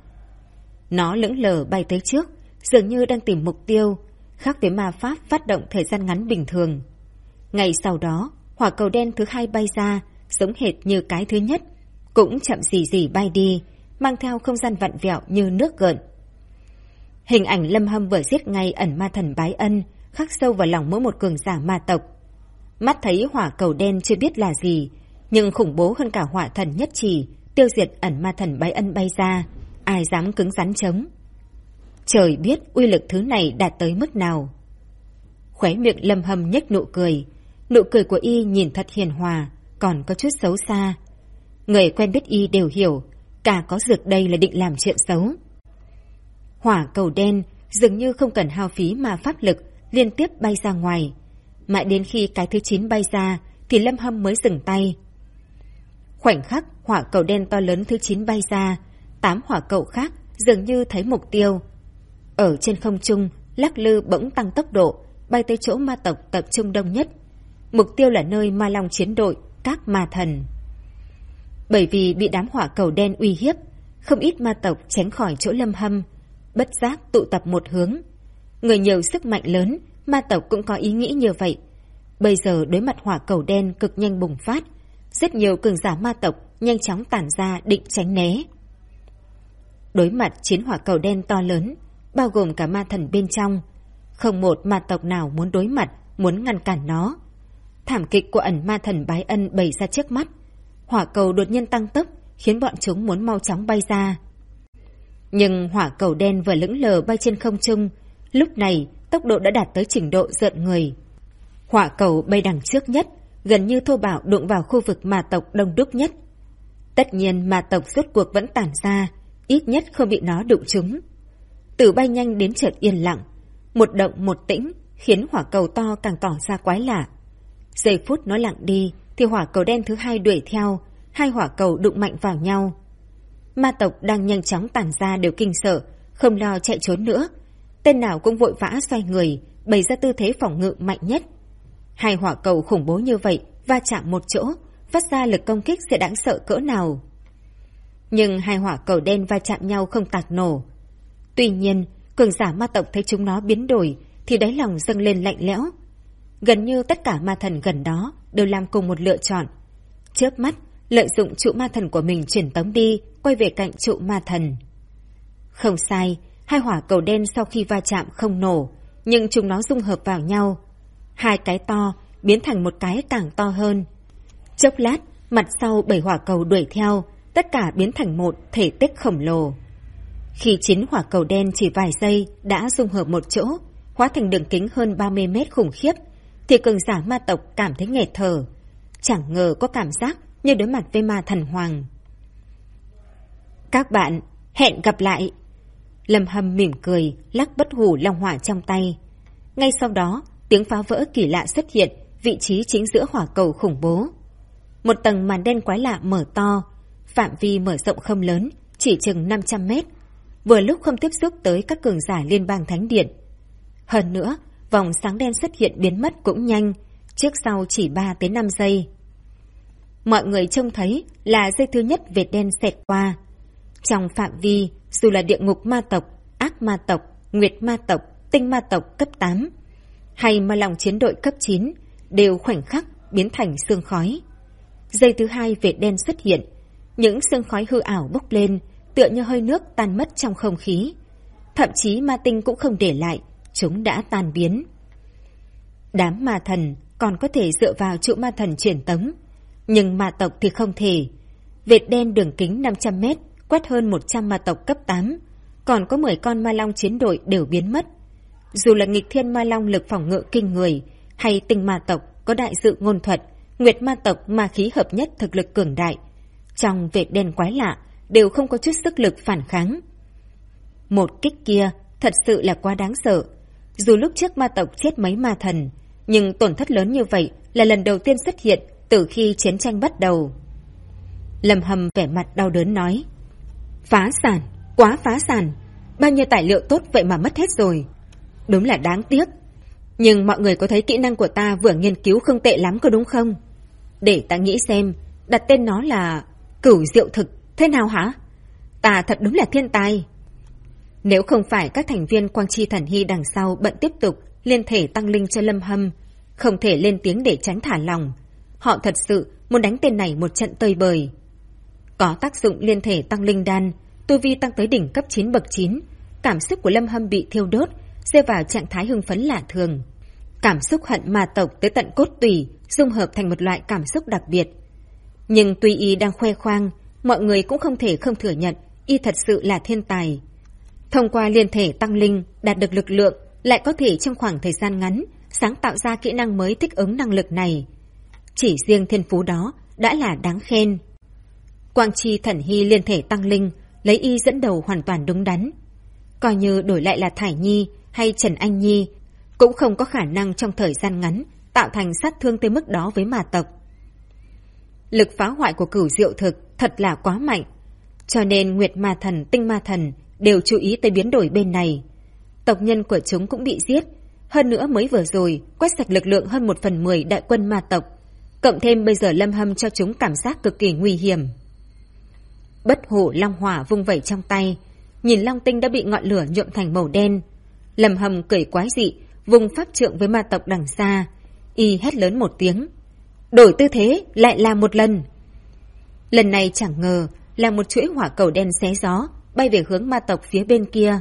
Nó lững lờ bay tới trước, dường như đang tìm mục tiêu, khác với ma pháp phát động thời gian ngắn bình thường. Ngay sau đó, hỏa cầu đen thứ hai bay ra, giống hệt như cái thứ nhất, cũng chậm rì rì bay đi, mang theo không gian vặn vẹo như nước gợn. Hình ảnh Lâm Hâm vừa giết ngay ẩn ma thần Bái Ân khắc sâu vào lòng mỗi một cường giả ma tộc. Mắt thấy hỏa cầu đen chưa biết là gì, nhưng khủng bố hơn cả hỏa thần nhất chỉ, tiêu diệt ẩn ma thần Bái Ân bay ra, ai dám cứng rắn chống. Trời biết uy lực thứ này đạt tới mức nào. Khóe miệng Lâm Hâm nhếch nụ cười của y nhìn thật hiền hòa, còn có chút xấu xa. Người quen biết y đều hiểu, cả có dược đây là định làm chuyện xấu. Hỏa cầu đen dường như không cần hao phí mà pháp lực, liên tiếp bay ra ngoài. Mãi đến khi cái thứ 9 bay ra thì Lâm Hâm mới dừng tay. Khoảnh khắc hỏa cầu đen to lớn thứ 9 bay ra, 8 hỏa cầu khác dường như thấy mục tiêu. Ở trên không trung, lắc lư bỗng tăng tốc độ, bay tới chỗ ma tộc tập trung đông nhất. Mục tiêu là nơi ma long chiến đội, các ma thần. Bởi vì bị đám hỏa cầu đen uy hiếp, không ít ma tộc tránh khỏi chỗ Lâm Hâm, bất giác tụ tập một hướng. Người nhiều sức mạnh lớn, ma tộc cũng có ý nghĩ như vậy. Bây giờ đối mặt hỏa cầu đen cực nhanh bùng phát, rất nhiều cường giả ma tộc nhanh chóng tản ra định tránh né. Đối mặt chiến hỏa cầu đen to lớn, bao gồm cả ma thần bên trong, không một ma tộc nào muốn đối mặt, muốn ngăn cản nó. Thảm kịch của ẩn ma thần Bái Ân bày ra trước mắt. Hỏa cầu đột nhiên tăng tốc, khiến bọn chúng muốn mau chóng bay ra. Nhưng hỏa cầu đen vừa lững lờ bay trên không trung, lúc này tốc độ đã đạt tới trình độ rợn người. Hỏa cầu bay đằng trước nhất, gần như thô bạo đụng vào khu vực ma tộc đông đúc nhất. Tất nhiên ma tộc rốt cuộc vẫn tản ra, ít nhất không bị nó đụng trúng. Từ bay nhanh đến chợt yên lặng, một động một tĩnh, khiến hỏa cầu to càng tỏ ra quái lạ. Giây phút nó lặng đi thì hỏa cầu đen thứ hai đuổi theo, hai hỏa cầu đụng mạnh vào nhau. Ma tộc đang nhanh chóng tản ra đều kinh sợ, không lo chạy trốn nữa. Tên nào cũng vội vã xoay người, bày ra tư thế phòng ngự mạnh nhất. Hai hỏa cầu khủng bố như vậy, va chạm một chỗ, phát ra lực công kích sẽ đáng sợ cỡ nào. Nhưng hai hỏa cầu đen va chạm nhau không tạc nổ. Tuy nhiên, cường giả ma tộc thấy chúng nó biến đổi, thì đáy lòng dâng lên lạnh lẽo. Gần như tất cả ma thần gần đó đều làm cùng một lựa chọn. Chớp mắt, lợi dụng trụ ma thần của mình chuyển tống đi, quay về cạnh trụ ma thần. Không sai, hai hỏa cầu đen sau khi va chạm không nổ, nhưng chúng nó dung hợp vào nhau. Hai cái to biến thành một cái càng to hơn. Chốc lát, mặt sau 7 hỏa cầu đuổi theo, tất cả biến thành một thể tích khổng lồ. Khi 9 hỏa cầu đen chỉ vài giây đã dung hợp một chỗ, hóa thành đường kính hơn 30 mét khủng khiếp, thì cường giả ma tộc cảm thấy nghẹt thở. Chẳng ngờ có cảm giác như đối mặt với ma thần hoàng. Các bạn, hẹn gặp lại. Lâm Hâm mỉm cười, lắc bất hủ long hỏa trong tay. Ngay sau đó, tiếng phá vỡ kỳ lạ xuất hiện, vị trí chính giữa hỏa cầu khủng bố. Một tầng màn đen quái lạ mở to, phạm vi mở rộng không lớn, chỉ chừng 500 mét, vừa lúc không tiếp xúc tới các cường giả liên bang thánh điện. Hơn nữa, vòng sáng đen xuất hiện biến mất cũng nhanh, trước sau chỉ 3 tới 5 giây. Mọi người trông thấy là giây thứ nhất vệt đen xẹt qua. Trong phạm vi, dù là địa ngục ma tộc, ác ma tộc, nguyệt ma tộc, tinh ma tộc cấp 8, hay ma long chiến đội cấp 9, đều khoảnh khắc biến thành sương khói. Giây thứ hai vệt đen xuất hiện, những sương khói hư ảo bốc lên, tựa như hơi nước tan mất trong không khí. Thậm chí ma tinh cũng không để lại, chúng đã tan biến. Đám ma thần còn có thể dựa vào trụ ma thần truyền tống, nhưng ma tộc thì không thể. Vệt đen đường kính 500 mét quét hơn 100 ma tộc cấp 8, còn có 10 con ma long chiến đội đều biến mất. Dù là nghịch thiên ma long lực phòng ngự kinh người, hay tinh ma tộc có đại dự ngôn thuật, nguyệt ma tộc ma khí hợp nhất thực lực cường đại, trong vệt đen quái lạ đều không có chút sức lực phản kháng. Một kích kia thật sự là quá đáng sợ. Dù lúc trước ma tộc chết mấy ma thần, nhưng tổn thất lớn như vậy là lần đầu tiên xuất hiện từ khi chiến tranh bắt đầu. Lâm Hâm vẻ mặt đau đớn nói: phá sản, quá phá sản, bao nhiêu tài liệu tốt vậy mà mất hết rồi. Đúng là đáng tiếc. Nhưng mọi người có thấy kỹ năng của ta vừa nghiên cứu không tệ lắm có đúng không? Để ta nghĩ xem, đặt tên nó là Cửu Diệu Thực, thế nào hả? Ta thật đúng là thiên tài. Nếu không phải các thành viên Quang Chi Thần Hy đằng sau bận tiếp tục liên thể tăng linh cho Lâm Hâm, không thể lên tiếng để tránh thả lòng, họ thật sự muốn đánh tên này một trận tơi bời. Có tác dụng liên thể tăng linh đan, tu vi tăng tới đỉnh cấp 9 bậc 9, cảm xúc của Lâm Hâm bị thiêu đốt, rơi vào trạng thái hưng phấn lạ thường. Cảm xúc hận ma tộc tới tận cốt tủy, dung hợp thành một loại cảm xúc đặc biệt. Nhưng tuy y đang khoe khoang, mọi người cũng không thể không thừa nhận y thật sự là thiên tài. Thông qua liên thể tăng linh đạt được lực lượng, lại có thể trong khoảng thời gian ngắn sáng tạo ra kỹ năng mới thích ứng năng lực này. Chỉ riêng thiên phú đó đã là đáng khen. Quang Chi Thần Hy liên thể tăng linh lấy y dẫn đầu hoàn toàn đúng đắn. Coi như đổi lại là Thải Nhi hay Trần Anh Nhi, cũng không có khả năng trong thời gian ngắn tạo thành sát thương tới mức đó với ma tộc. Lực phá hoại của Cửu Diệu Thực thật là quá mạnh, cho nên Nguyệt Ma Thần, Tinh Ma Thần đều chú ý tới biến đổi bên này. Tộc nhân của chúng cũng bị giết, hơn nữa mới vừa rồi quét sạch lực lượng hơn 1/10 đại quân ma tộc, cộng thêm bây giờ Lâm Hâm cho chúng cảm giác cực kỳ nguy hiểm. Bất hủ long hỏa vung vẩy trong tay, nhìn long tinh đã bị ngọn lửa nhuộm thành màu đen. Lâm Hâm cười quái dị, vùng pháp trượng với ma tộc đằng xa, y hét lớn một tiếng: đổi tư thế, lại làm một lần. Lần này chẳng ngờ là một chuỗi hỏa cầu đen xé gió bay về hướng ma tộc phía bên kia.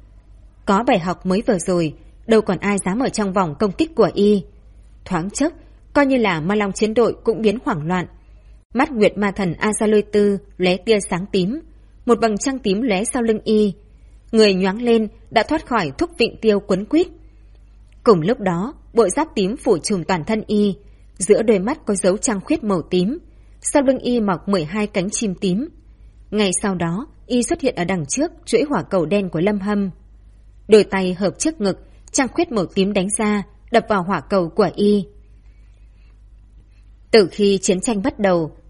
Có bài học mới vừa rồi, đâu còn ai dám ở trong vòng công kích của y. Thoáng chốc, coi như là ma long chiến đội cũng biến hoảng loạn. Mắt Nguyệt Ma Thần Azaloi Tư lóe tia sáng tím, một vầng trăng tím lóe sau lưng y, người nhoáng lên đã thoát khỏi thúc vịnh tiêu quấn quýt. Cùng lúc đó, bộ giáp tím phủ trùm toàn thân y, giữa đôi mắt có dấu trăng khuyết màu tím, sau lưng y mọc 12 cánh chim tím. Ngay sau đó, y xuất hiện ở đằng trước chuỗi hỏa cầu đen của Lâm Hâm. Đôi tay hợp trước ngực, trăng khuyết màu tím đánh ra, đập vào hỏa cầu của y. Từ khi chiến tranh bắt đầu,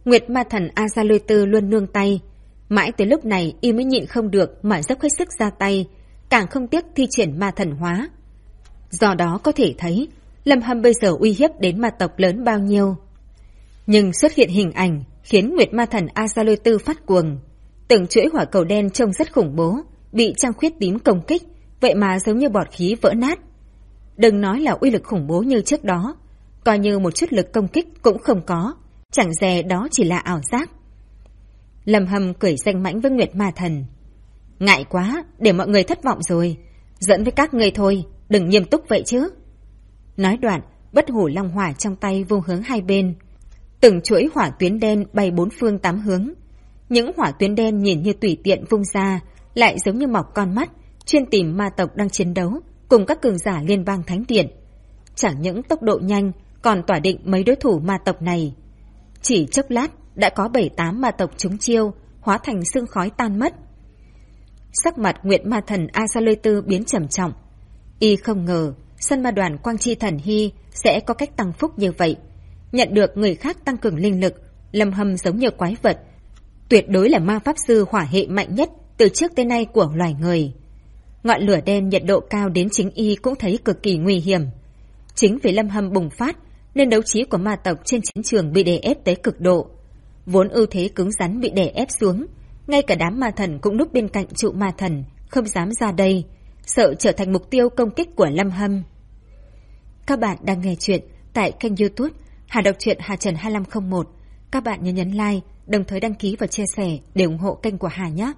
Nguyệt ma thần Azaleuter luôn nương tay. Mãi tới lúc này y mới nhịn không được mà dốc hết sức ra tay, càng không tiếc thi triển ma thần hóa. Do đó có thể thấy Lâm Hâm bây giờ uy hiếp đến ma tộc lớn bao nhiêu. Nhưng xuất hiện hình ảnh khiến Nguyệt ma thần Azaleuter phát cuồng. Từng chuỗi hỏa cầu đen trông rất khủng bố, bị trăng khuyết tím công kích, vậy mà giống như bọt khí vỡ nát. Đừng nói là uy lực khủng bố như trước đó, coi như một chút lực công kích cũng không có, chẳng dè đó chỉ là ảo giác. Lâm Hâm cười danh mãnh với Nguyệt ma thần. Ngại quá, để mọi người thất vọng rồi, dẫn với các ngươi thôi, đừng nghiêm túc vậy chứ. Nói đoạn, bất hủ long hỏa trong tay vung hướng hai bên. Từng chuỗi hỏa tuyến đen bay bốn phương tám hướng. Những hỏa tuyến đen nhìn như tùy tiện vung ra, lại giống như mọc con mắt, chuyên tìm ma tộc đang chiến đấu cùng các cường giả liên bang thánh điện. Chẳng những tốc độ nhanh, còn tỏa định mấy đối thủ ma tộc này. Chỉ chốc lát đã có 7-8 ma tộc trúng chiêu, hóa thành sương khói tan mất. Sắc mặt Nguyệt ma thần Azaleuter biến trầm trọng. Y không ngờ sân ma đoàn Quang Chi Thần Hy sẽ có cách tăng phúc như vậy. Nhận được người khác tăng cường linh lực, Lâm Hâm giống như quái vật, tuyệt đối là ma pháp sư hỏa hệ mạnh nhất từ trước tới nay của loài người. Ngọn lửa đen nhiệt độ cao đến chính y cũng thấy cực kỳ nguy hiểm. Chính vì Lâm Hâm bùng phát nên đấu trí của ma tộc trên chiến trường bị đè ép tới cực độ. Vốn ưu thế cứng rắn bị đè ép xuống, ngay cả đám ma thần cũng núp bên cạnh trụ ma thần, không dám ra đây, sợ trở thành mục tiêu công kích của Lâm Hâm. Các bạn đang nghe chuyện tại kênh YouTube Hà Đọc truyện Hà Trần 2501. Các bạn nhớ nhấn like, đồng thời đăng ký và chia sẻ để ủng hộ kênh của Hà nhé.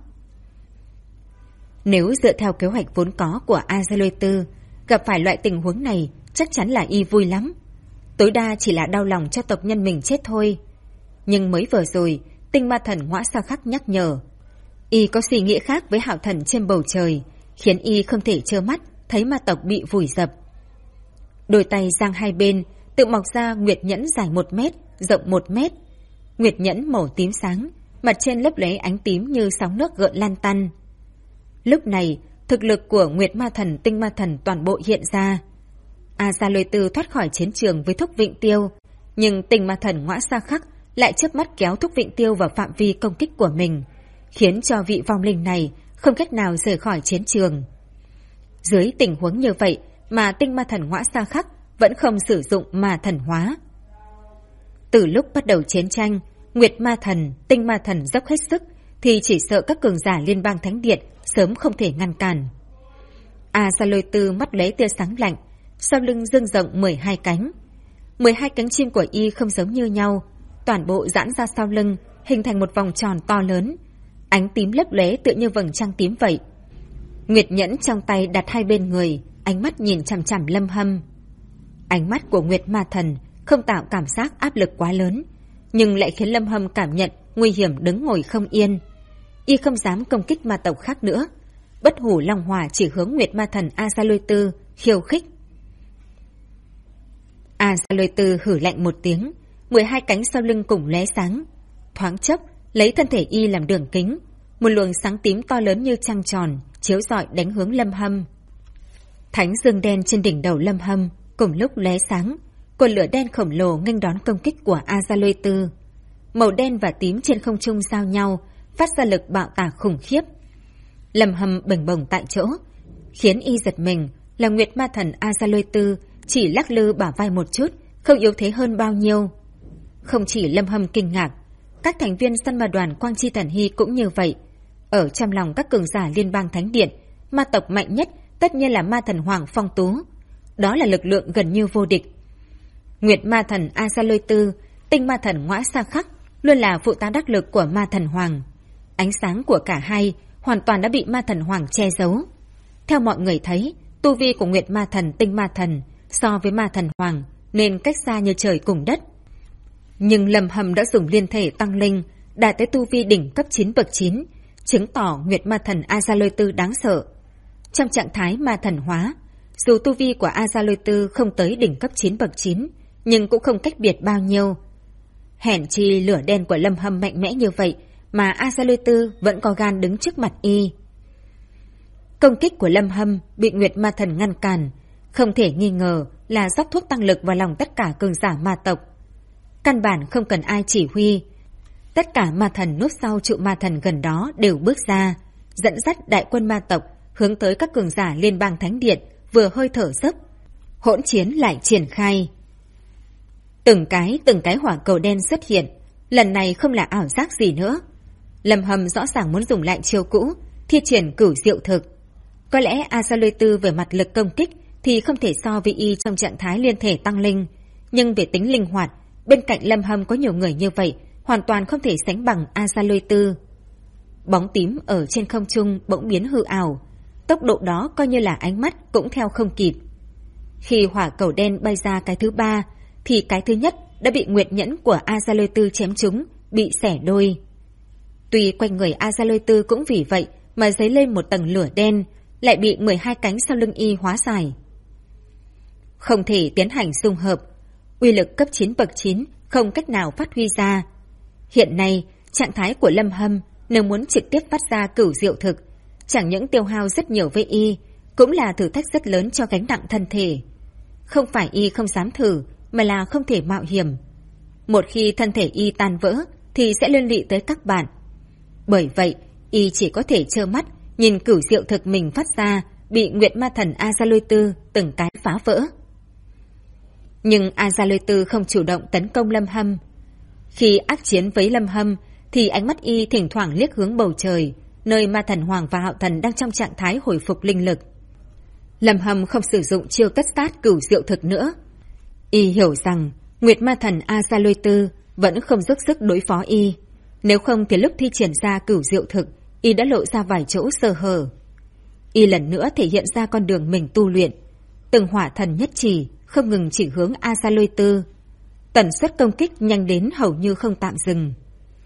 Nếu dựa theo kế hoạch vốn có của Azaleuter, gặp phải loại tình huống này chắc chắn là y vui lắm. Tối đa chỉ là đau lòng cho tộc nhân mình chết thôi. Nhưng mới vừa rồi, tinh ma thần Ngõa Sa Khắc nhắc nhở. Y có suy nghĩ khác với hạo thần trên bầu trời, khiến y không thể trơ mắt thấy ma tộc bị vùi dập. Đôi tay giang hai bên, tự mọc ra nguyệt nhẫn dài 1 mét, rộng 1 mét. Nguyệt nhẫn màu tím sáng, mặt trên lấp lấy ánh tím như sóng nước gợn lan tăn. Lúc này, thực lực của Nguyệt ma thần tinh ma thần toàn bộ hiện ra. Azaleuter thoát khỏi chiến trường với Thúc Vịnh Tiêu, nhưng tinh ma thần Ngõa Sa Khắc lại chớp mắt kéo Thúc Vịnh Tiêu vào phạm vi công kích của mình, khiến cho vị vong linh này không cách nào rời khỏi chiến trường. Dưới tình huống như vậy mà tinh ma thần Ngõa Sa Khắc vẫn không sử dụng ma thần hóa. Từ lúc bắt đầu chiến tranh, Nguyệt ma thần, tinh ma thần dốc hết sức thì chỉ sợ các cường giả liên bang thánh điện sớm không thể ngăn cản. Azaleuter mắt lấy tia sáng lạnh, sau lưng dâng rộng 12 cánh. 12 cánh chim của y không giống như nhau, toàn bộ giãn ra sau lưng, hình thành một vòng tròn to lớn, ánh tím lấp lóe tựa như vầng trăng tím vậy. Nguyệt nhẫn trong tay đặt hai bên người, ánh mắt nhìn chằm chằm Lâm Hâm. Ánh mắt của Nguyệt ma thần không tạo cảm giác áp lực quá lớn, nhưng lại khiến Lâm Hâm cảm nhận nguy hiểm đứng ngồi không yên. Y không dám công kích ma tộc khác nữa. Bất hủ long hỏa chỉ hướng Nguyệt ma thần Azaleuter khiêu khích. Azaleuter hử lạnh một tiếng, 12 cánh sau lưng cùng lóe sáng. Thoáng chốc, lấy thân thể y làm đường kính, một luồng sáng tím to lớn như trăng tròn chiếu rọi đánh hướng Lâm Hâm. Thánh dương đen trên đỉnh đầu Lâm Hâm cùng lúc lóe sáng, cột lửa đen khổng lồ nghênh đón công kích của Azaleuter. Màu đen và tím trên không trung giao nhau, phát ra lực bạo tạc khủng khiếp. Lâm Hâm bềnh bồng tại chỗ, khiến y giật mình là Nguyệt ma thần Azaleuter chỉ lắc lư bả vai một chút, không yếu thế hơn bao nhiêu. Không chỉ Lâm Hâm kinh ngạc, các thành viên săn ma đoàn Quang Chi Thần Hy cũng như vậy. Ở trong lòng các cường giả liên bang thánh điện, ma tộc mạnh nhất tất nhiên là ma thần Hoàng Phong Tú. Đó là lực lượng gần như vô địch. Nguyệt ma thần Azaleuter, tinh ma thần Ngõa Sa Khắc luôn là phụ tá đắc lực của ma thần Hoàng. Ánh sáng của cả hai hoàn toàn đã bị ma thần Hoàng che giấu. Theo mọi người thấy, tu vi của Nguyệt ma thần tinh ma thần so với ma thần Hoàng nên cách xa như trời cùng đất. Nhưng Lâm Hâm đã dùng liên thể tăng linh đạt tới tu vi đỉnh cấp 9 bậc 9, chứng tỏ Nguyệt ma thần Azaleuter đáng sợ. Trong trạng thái ma thần hóa, dù tu vi của Azaleuter không tới đỉnh cấp 9 bậc 9, nhưng cũng không cách biệt bao nhiêu. Hèn chi lửa đen của Lâm Hâm mạnh mẽ như vậy mà Azaleuter vẫn có gan đứng trước mặt y. Công kích của Lâm Hâm bị Nguyệt ma thần ngăn cản, không thể nghi ngờ là rót thuốc tăng lực vào lòng tất cả cường giả ma tộc. Căn bản không cần ai chỉ huy, Tất cả ma thần núp sau trụ ma thần gần đó đều bước ra, dẫn dắt đại quân ma tộc hướng tới các cường giả liên bang thánh điện vừa hơi thở dốc. Hỗn chiến lại triển khai. Từng cái hỏa cầu đen xuất hiện, lần này không là ảo giác gì nữa. Lâm Hâm rõ ràng muốn dùng lại chiêu cũ, thi triển cửu diệu thực. Có lẽ Azaloi về mặt lực công kích thì không thể so với y trong trạng thái liên thể tăng linh, nhưng về tính linh hoạt, bên cạnh Lâm Hâm có nhiều người như vậy, hoàn toàn không thể sánh bằng Azaloi. Bóng tím ở trên không trung bỗng biến hư ảo, tốc độ đó coi như là ánh mắt cũng theo không kịp. Khi hỏa cầu đen bay ra cái thứ ba, thì cái thứ nhất đã bị nguyệt nhẫn của Azaloi chém trúng, bị xẻ đôi. Tuy quanh người Azaloi cũng vì vậy mà dấy lên một tầng lửa đen, lại bị 12 cánh sau lưng y hóa giải. Không thể tiến hành xung hợp, uy lực cấp 9 bậc 9 không cách nào phát huy ra. Hiện nay, trạng thái của Lâm Hâm nếu muốn trực tiếp phát ra cửu diệu thực, chẳng những tiêu hao rất nhiều với y, cũng là thử thách rất lớn cho gánh nặng thân thể. Không phải y không dám thử, mà là không thể mạo hiểm. Một khi thân thể y tan vỡ, thì sẽ liên lụy tới các bạn. Bởi vậy, y chỉ có thể trơ mắt nhìn cửu diệu thực mình phát ra bị Nguyệt Ma Thần Azaloi từng cái phá vỡ. Nhưng Azaloi không chủ động tấn công Lâm Hâm. Khi ác chiến với Lâm Hâm, thì ánh mắt y thỉnh thoảng liếc hướng bầu trời, nơi Ma Thần Hoàng và Hạo Thần đang trong trạng thái hồi phục linh lực. Lâm Hâm không sử dụng chiêu tất sát cửu diệu thực nữa. Y hiểu rằng Nguyệt Ma Thần Azaloi vẫn không dốc sức đối phó y. Nếu không thì lúc thi triển ra cửu diệu thực, y đã lộ ra vài chỗ sơ hở. Y lần nữa thể hiện ra con đường mình tu luyện. Từng hỏa thần nhất chỉ, không ngừng chỉ hướng Azaloi. Tần suất công kích nhanh đến hầu như không tạm dừng.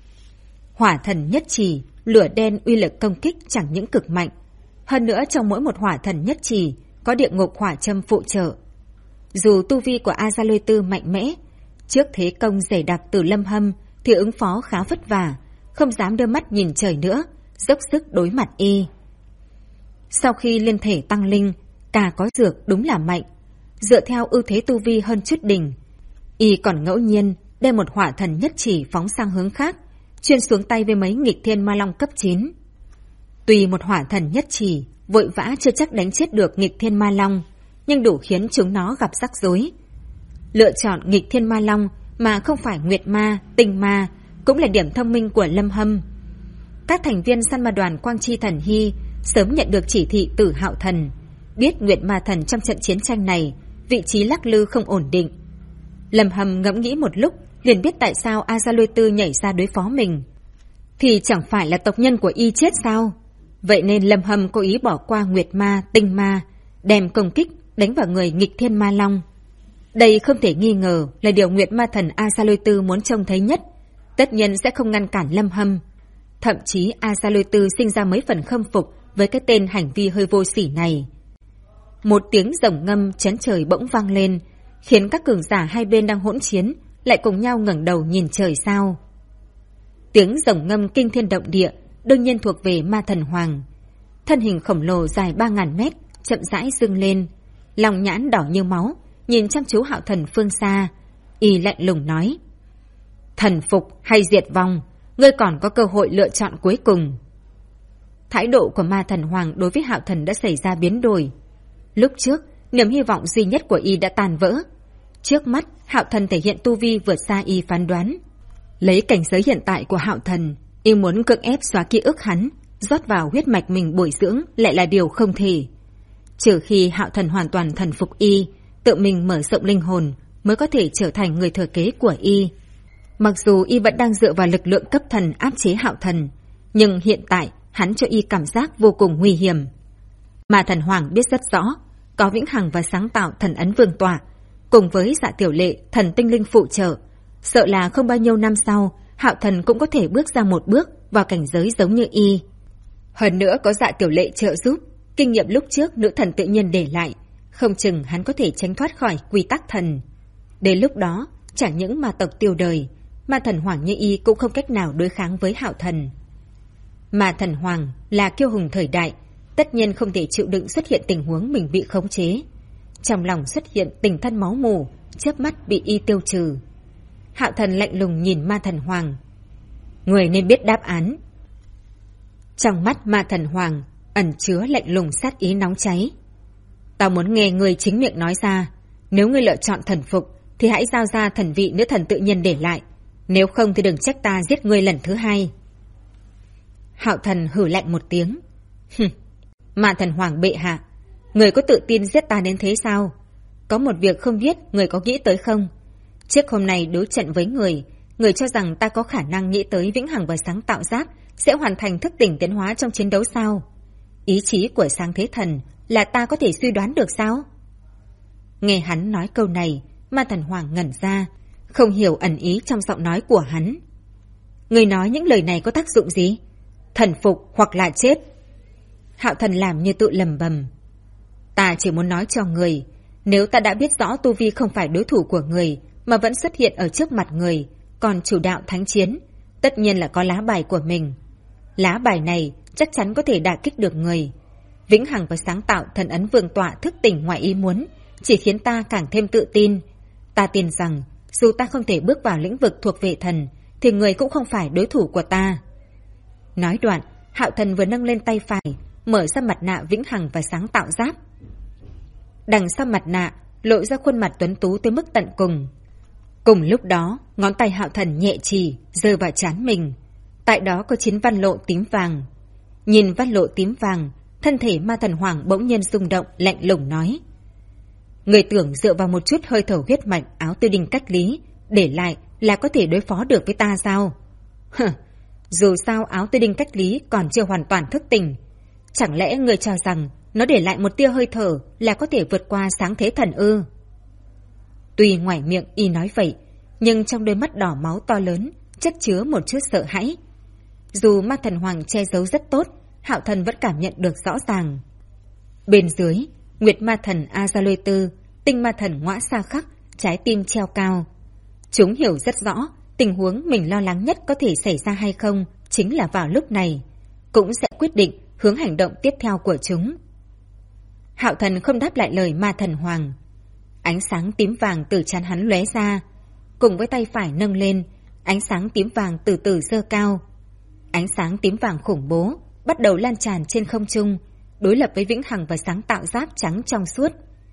Hỏa thần nhất chỉ, lửa đen uy lực công kích chẳng những cực mạnh. Hơn nữa trong mỗi một hỏa thần nhất chỉ có địa ngục hỏa châm phụ trợ. Dù tu vi của Azaloi mạnh mẽ, trước thế công dày đặc từ Lâm Hâm thì ứng phó khá vất vả, không dám đưa mắt nhìn trời nữa, dốc sức đối mặt y. Sau khi liên thể tăng linh, cả có dược đúng là mạnh. Dựa theo ưu thế tu vi hơn chút đỉnh, y còn ngẫu nhiên đem một hỏa thần nhất chỉ phóng sang hướng khác, chuyên xuống tay với mấy nghịch thiên ma long cấp 9. Tuy một hỏa thần nhất chỉ vội vã chưa chắc đánh chết được nghịch thiên ma long, nhưng đủ khiến chúng nó gặp rắc rối. Lựa chọn nghịch thiên ma long mà không phải nguyệt ma, tinh ma cũng là điểm thông minh của Lâm Hâm. Các thành viên săn ma đoàn Quang Chi Thần Hy sớm nhận được chỉ thị từ Hạo Thần, biết Nguyệt Ma Thần trong trận chiến tranh này vị trí lắc lư không ổn định. Lâm Hâm ngẫm nghĩ một lúc liền biết tại sao Azaloi nhảy ra đối phó mình. Thì chẳng phải là tộc nhân của y chết sao? Vậy nên Lâm Hâm cố ý bỏ qua Nguyệt Ma, Tinh Ma, đem công kích đánh vào người nghịch thiên ma long. Đây không thể nghi ngờ là điều Nguyệt Ma Thần Azaloi muốn trông thấy nhất. Tất nhiên sẽ không ngăn cản Lâm Hâm. Thậm chí Azaloi sinh ra mấy phần khâm phục với cái tên hành vi hơi vô sỉ này. Một tiếng rồng ngâm chấn trời bỗng vang lên, khiến các cường giả hai bên đang hỗn chiến lại cùng nhau ngẩng đầu nhìn trời sao. Tiếng rồng ngâm kinh thiên động địa đương nhiên thuộc về Ma Thần Hoàng. Thân hình khổng lồ dài 3.000 mét chậm rãi dâng lên, lòng nhãn đỏ như máu, nhìn chăm chú Hạo Thần phương xa, y lạnh lùng nói: thần phục hay diệt vong, ngươi còn có cơ hội lựa chọn cuối cùng. Thái độ của Ma Thần Hoàng đối với Hạo Thần đã xảy ra biến đổi. Lúc trước, niềm hy vọng duy nhất của y đã tàn vỡ. Trước mắt, Hạo Thần thể hiện tu vi vượt xa y phán đoán. Lấy cảnh giới hiện tại của Hạo Thần, y muốn cưỡng ép xóa ký ức hắn, rót vào huyết mạch mình bồi dưỡng lại là điều không thể. Trừ khi Hạo Thần hoàn toàn thần phục y, tự mình mở rộng linh hồn, mới có thể trở thành người thừa kế của y. Mặc dù y vẫn đang dựa vào lực lượng cấp thần áp chế Hạo Thần, nhưng hiện tại hắn cho y cảm giác vô cùng nguy hiểm. Mà Thần Hoàng biết rất rõ, có Vĩnh Hằng và sáng tạo thần ấn vương tọa, cùng với Dạ Tiểu Lệ thần tinh linh phụ trợ, sợ là không bao nhiêu năm sau, Hạo Thần cũng có thể bước ra một bước vào cảnh giới giống như y. Hơn nữa có Dạ Tiểu Lệ trợ giúp, kinh nghiệm lúc trước nữ thần tự nhiên để lại, không chừng hắn có thể tránh thoát khỏi quy tắc thần. Đến lúc đó, chẳng những ma tộc tiêu đời, Ma Thần Hoàng như y cũng không cách nào đối kháng với Hạo Thần. Ma Thần Hoàng là kiêu hùng thời đại, tất nhiên không thể chịu đựng xuất hiện tình huống mình bị khống chế. Trong lòng xuất hiện tình thân máu mù, chớp mắt bị y tiêu trừ. Hạo Thần lạnh lùng nhìn Ma Thần Hoàng. Người nên biết đáp án. Trong mắt Ma Thần Hoàng ẩn chứa lạnh lùng sát ý nóng cháy. Ta muốn nghe người chính miệng nói ra. Nếu ngươi lựa chọn thần phục thì hãy giao ra thần vị nữ thần tự nhiên để lại. Nếu không thì đừng trách ta giết ngươi lần thứ hai. Hạo Thần hử lạnh một tiếng. Ma Thần Hoàng bệ hạ, người có tự tin giết ta đến thế sao? Có một việc không biết người có nghĩ tới không? Trước hôm nay đối trận với người cho rằng ta có khả năng nghĩ tới vĩnh hằng và sáng tạo giáp sẽ hoàn thành thức tỉnh tiến hóa trong chiến đấu sao? Ý chí của sáng thế thần là ta có thể suy đoán được sao? Nghe hắn nói câu này, Ma Thần Hoàng ngẩn ra, không hiểu ẩn ý trong giọng nói của hắn. Người nói những lời này có tác dụng gì? Thần phục hoặc là chết? Hạo Thần làm như tự lầm bầm. Ta chỉ muốn nói cho người, nếu ta đã biết rõ tu vi không phải đối thủ của người mà vẫn xuất hiện ở trước mặt người, còn chủ đạo thắng chiến, tất nhiên là có lá bài của mình. Lá bài này chắc chắn có thể đả kích được người. Vĩnh hằng và sáng tạo thần ấn vương tọa thức tỉnh ngoài ý muốn chỉ khiến ta càng thêm tự tin. Ta tin rằng dù ta không thể bước vào lĩnh vực thuộc về thần thì người cũng không phải đối thủ của ta. Nói đoạn, Hạo Thần vừa nâng lên tay phải, mở ra mặt nạ vĩnh hằng và sáng tạo giáp. Đằng sau mặt nạ lộ ra khuôn mặt tuấn tú tới mức tận cùng. Cùng lúc đó, ngón tay Hạo Thần nhẹ chỉ rơi vào trán mình. Tại đó có 9 văn lộ tím vàng. Nhìn văn lộ tím vàng, thân thể Ma Thần Hoàng bỗng nhiên rung động, lạnh lùng nói: Người tưởng dựa vào một chút hơi thở huyết mạch áo tư đinh cách lý để lại là có thể đối phó được với ta sao? Dù sao áo tư đinh cách lý còn chưa hoàn toàn thức tỉnh. Chẳng lẽ người cho rằng nó để lại một tia hơi thở là có thể vượt qua sáng thế thần ư? Tuy ngoài miệng y nói vậy, nhưng trong đôi mắt đỏ máu to lớn chất chứa một chút sợ hãi. Dù Ma Thần Hoàng che giấu rất tốt, Hạo Thần vẫn cảm nhận được rõ ràng. Bên dưới, Nguyệt Ma Thần A Gia Lôi Tư, Tinh Ma Thần Ngõa Sa Khắc, trái tim treo cao. Chúng hiểu rất rõ tình huống mình lo lắng nhất có thể xảy ra hay không chính là vào lúc này, cũng sẽ quyết định hướng hành động tiếp theo của chúng. Hạo Thần không đáp lại lời Ma Thần Hoàng. Ánh sáng tím vàng từ trán hắn lóe ra, cùng với tay phải nâng lên, ánh sáng tím vàng từ từ giơ cao. Ánh sáng tím vàng khủng bố bắt đầu lan tràn trên không trung, đối lập với vĩnh hằng và sáng tạo giáp trắng trong suốt.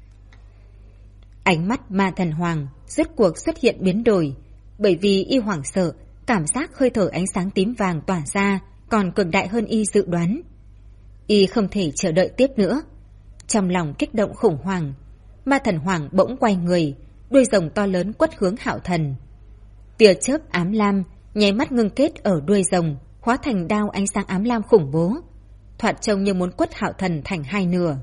Ánh mắt Ma Thần Hoàng rốt cuộc xuất hiện biến đổi, bởi vì y hoảng sợ, cảm giác hơi thở ánh sáng tím vàng tỏa ra còn cường đại hơn y dự đoán. Y không thể chờ đợi tiếp nữa. Trong lòng kích động khủng hoảng, Ma Thần Hoàng bỗng quay người, đuôi rồng to lớn quất hướng Hạo Thần. Tia chớp ám lam nháy mắt ngưng kết ở đuôi rồng, hóa thành đao ánh sáng ám lam khủng bố, thoạt trông như muốn quất Hạo Thần thành hai nửa.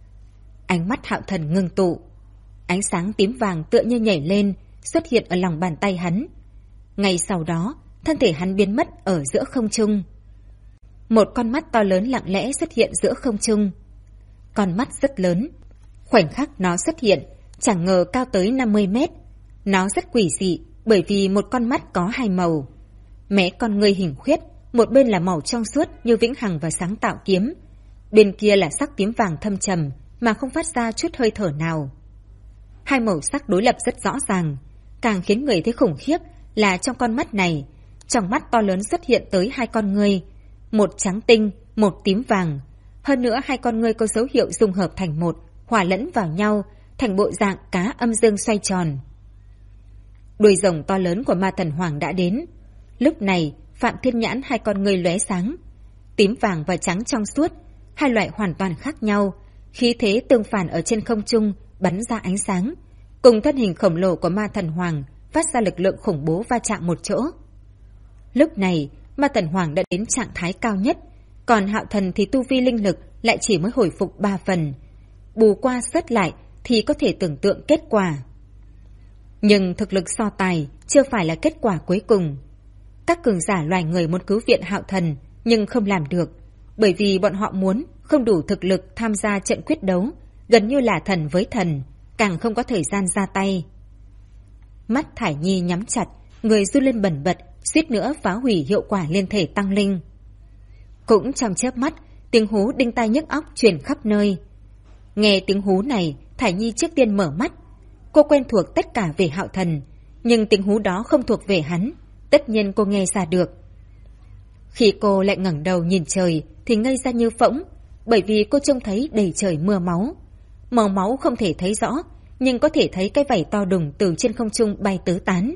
Ánh mắt Hạo Thần ngưng tụ, ánh sáng tím vàng tựa như nhảy lên, xuất hiện ở lòng bàn tay hắn. Ngay sau đó, thân thể hắn biến mất ở giữa không trung. Một con mắt to lớn lặng lẽ xuất hiện giữa không trung. Con mắt rất lớn. Khoảnh khắc nó xuất hiện, chẳng ngờ cao tới 50 mét. Nó rất quỷ dị bởi vì một con mắt có hai màu. Mé con ngươi hình khuyết, một bên là màu trong suốt như vĩnh hằng và sáng tạo kiếm. Bên kia là sắc tím vàng thâm trầm mà không phát ra chút hơi thở nào. Hai màu sắc đối lập rất rõ ràng. Càng khiến người thấy khủng khiếp là trong con mắt này, trong mắt to lớn xuất hiện tới hai con ngươi, một trắng tinh, một tím vàng. Hơn nữa hai con ngươi có dấu hiệu dung hợp thành một, hòa lẫn vào nhau, thành bộ dạng cá âm dương xoay tròn. Đuôi rồng to lớn của Ma Thần Hoàng đã đến. Lúc này, Phạm Thiên Nhãn hai con ngươi lóe sáng. Tím vàng và trắng trong suốt, hai loại hoàn toàn khác nhau, khí thế tương phản ở trên không trung bắn ra ánh sáng, cùng thân hình khổng lồ của Ma Thần Hoàng phát ra lực lượng khủng bố va chạm một chỗ. Lúc này, Ma Thần Hoàng đã đến trạng thái cao nhất, còn Hạo Thần thì tu vi linh lực lại chỉ mới hồi phục 3 phần. Bù qua sớt lại thì có thể tưởng tượng kết quả. Nhưng thực lực so tài chưa phải là kết quả cuối cùng. Các cường giả loài người muốn cứu viện Hạo Thần nhưng không làm được, bởi vì bọn họ muốn không đủ thực lực tham gia trận quyết đấu, gần như là thần với thần, càng không có thời gian ra tay. Mắt Thải Nhi nhắm chặt, người run lên bần bật, suýt nữa phá hủy hiệu quả liên thể tăng linh. Cũng trong chớp mắt, tiếng hú đinh tai nhức óc truyền khắp nơi. Nghe tiếng hú này, Thải Nhi trước tiên mở mắt. Cô quen thuộc tất cả về Hạo Thần, nhưng tiếng hú đó không thuộc về hắn, tất nhiên cô nghe ra được. Khi cô lại ngẩng đầu nhìn trời thì ngây ra như phỗng, bởi vì cô trông thấy đầy trời mưa máu. Màu máu không thể thấy rõ, nhưng có thể thấy cái vảy to đùng từ trên không trung bay tứ tán.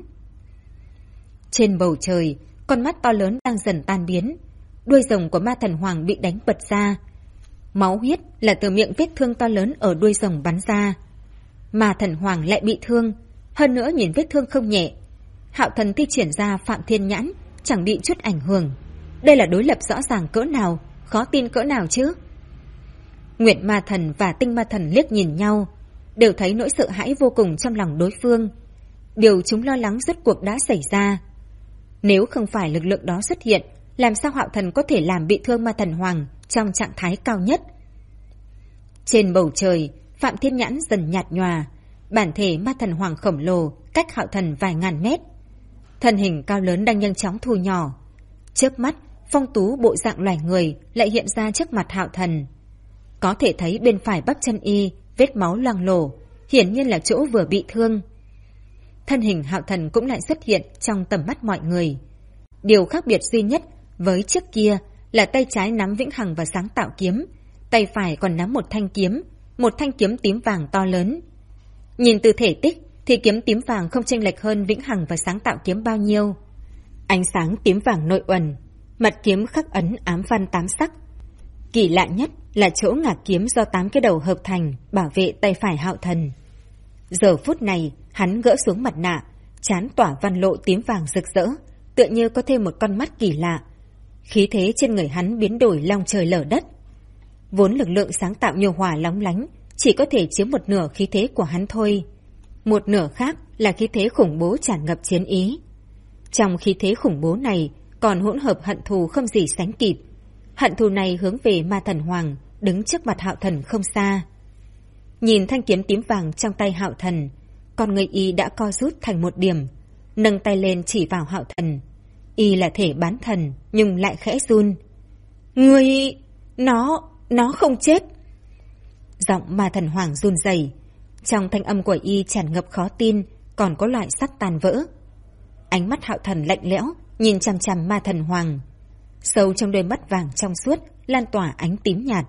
Trên bầu trời, con mắt to lớn đang dần tan biến. Đuôi rồng của ma thần hoàng bị đánh bật ra. Máu huyết là từ miệng vết thương to lớn ở đuôi rồng bắn ra. Ma thần hoàng lại bị thương, hơn nữa nhìn vết thương không nhẹ. Hạo Thần thi triển ra Phạm Thiên Nhãn chẳng bị chút ảnh hưởng. Đây là đối lập rõ ràng cỡ nào, khó tin cỡ nào chứ. Nguyệt Ma Thần và Tinh Ma Thần liếc nhìn nhau, đều thấy nỗi sợ hãi vô cùng trong lòng đối phương. Điều chúng lo lắng rốt cuộc đã xảy ra. Nếu không phải lực lượng đó xuất hiện, làm sao Hạo Thần có thể làm bị thương Ma Thần Hoàng trong trạng thái cao nhất? Trên bầu trời, Phạm Thiên Nhãn dần nhạt nhòa, bản thể Ma Thần Hoàng khổng lồ cách Hạo Thần vài ngàn mét. Thân hình cao lớn đang nhanh chóng thu nhỏ. Chớp mắt, phong tú bộ dạng loài người lại hiện ra trước mặt Hạo Thần. Có thể thấy bên phải bắp chân y vết máu loang lổ, hiển nhiên là chỗ vừa bị thương. Thân hình Hạo Thần cũng lại xuất hiện trong tầm mắt mọi người. Điều khác biệt duy nhất với trước kia là tay trái nắm vĩnh hằng và sáng tạo kiếm, tay phải còn nắm một thanh kiếm tím vàng to lớn. Nhìn từ thể tích thì kiếm tím vàng không chênh lệch hơn vĩnh hằng và sáng tạo kiếm bao nhiêu. Ánh sáng tím vàng nội uẩn, mặt kiếm khắc ấn ám văn 8 sắc. Kỳ lạ nhất là chỗ ngả kiếm do 8 cái đầu hợp thành bảo vệ tay phải Hạo Thần. Giờ phút này, hắn gỡ xuống mặt nạ, trán tỏa văn lộ tím vàng rực rỡ, tựa như có thêm một con mắt kỳ lạ. Khí thế trên người hắn biến đổi long trời lở đất. Vốn lực lượng sáng tạo nhiều hỏa lóng lánh, chỉ có thể chiếm một nửa khí thế của hắn thôi. Một nửa khác là khí thế khủng bố tràn ngập chiến ý. Trong khí thế khủng bố này còn hỗn hợp hận thù không gì sánh kịp. Hận thù này hướng về Ma Thần Hoàng đứng trước mặt Hạo Thần không xa. Nhìn thanh kiếm tím vàng trong tay Hạo Thần, con người y đã co rút thành một điểm, nâng tay lên chỉ vào Hạo Thần. Y là thể bán thần nhưng lại khẽ run. Ngươi... nó không chết. Giọng Ma Thần Hoàng run rẩy, trong thanh âm của y tràn ngập khó tin, còn có loại sắt tan vỡ. Ánh mắt Hạo Thần lạnh lẽo nhìn chằm chằm Ma Thần Hoàng, sâu trong đôi mắt vàng trong suốt lan tỏa ánh tím nhạt.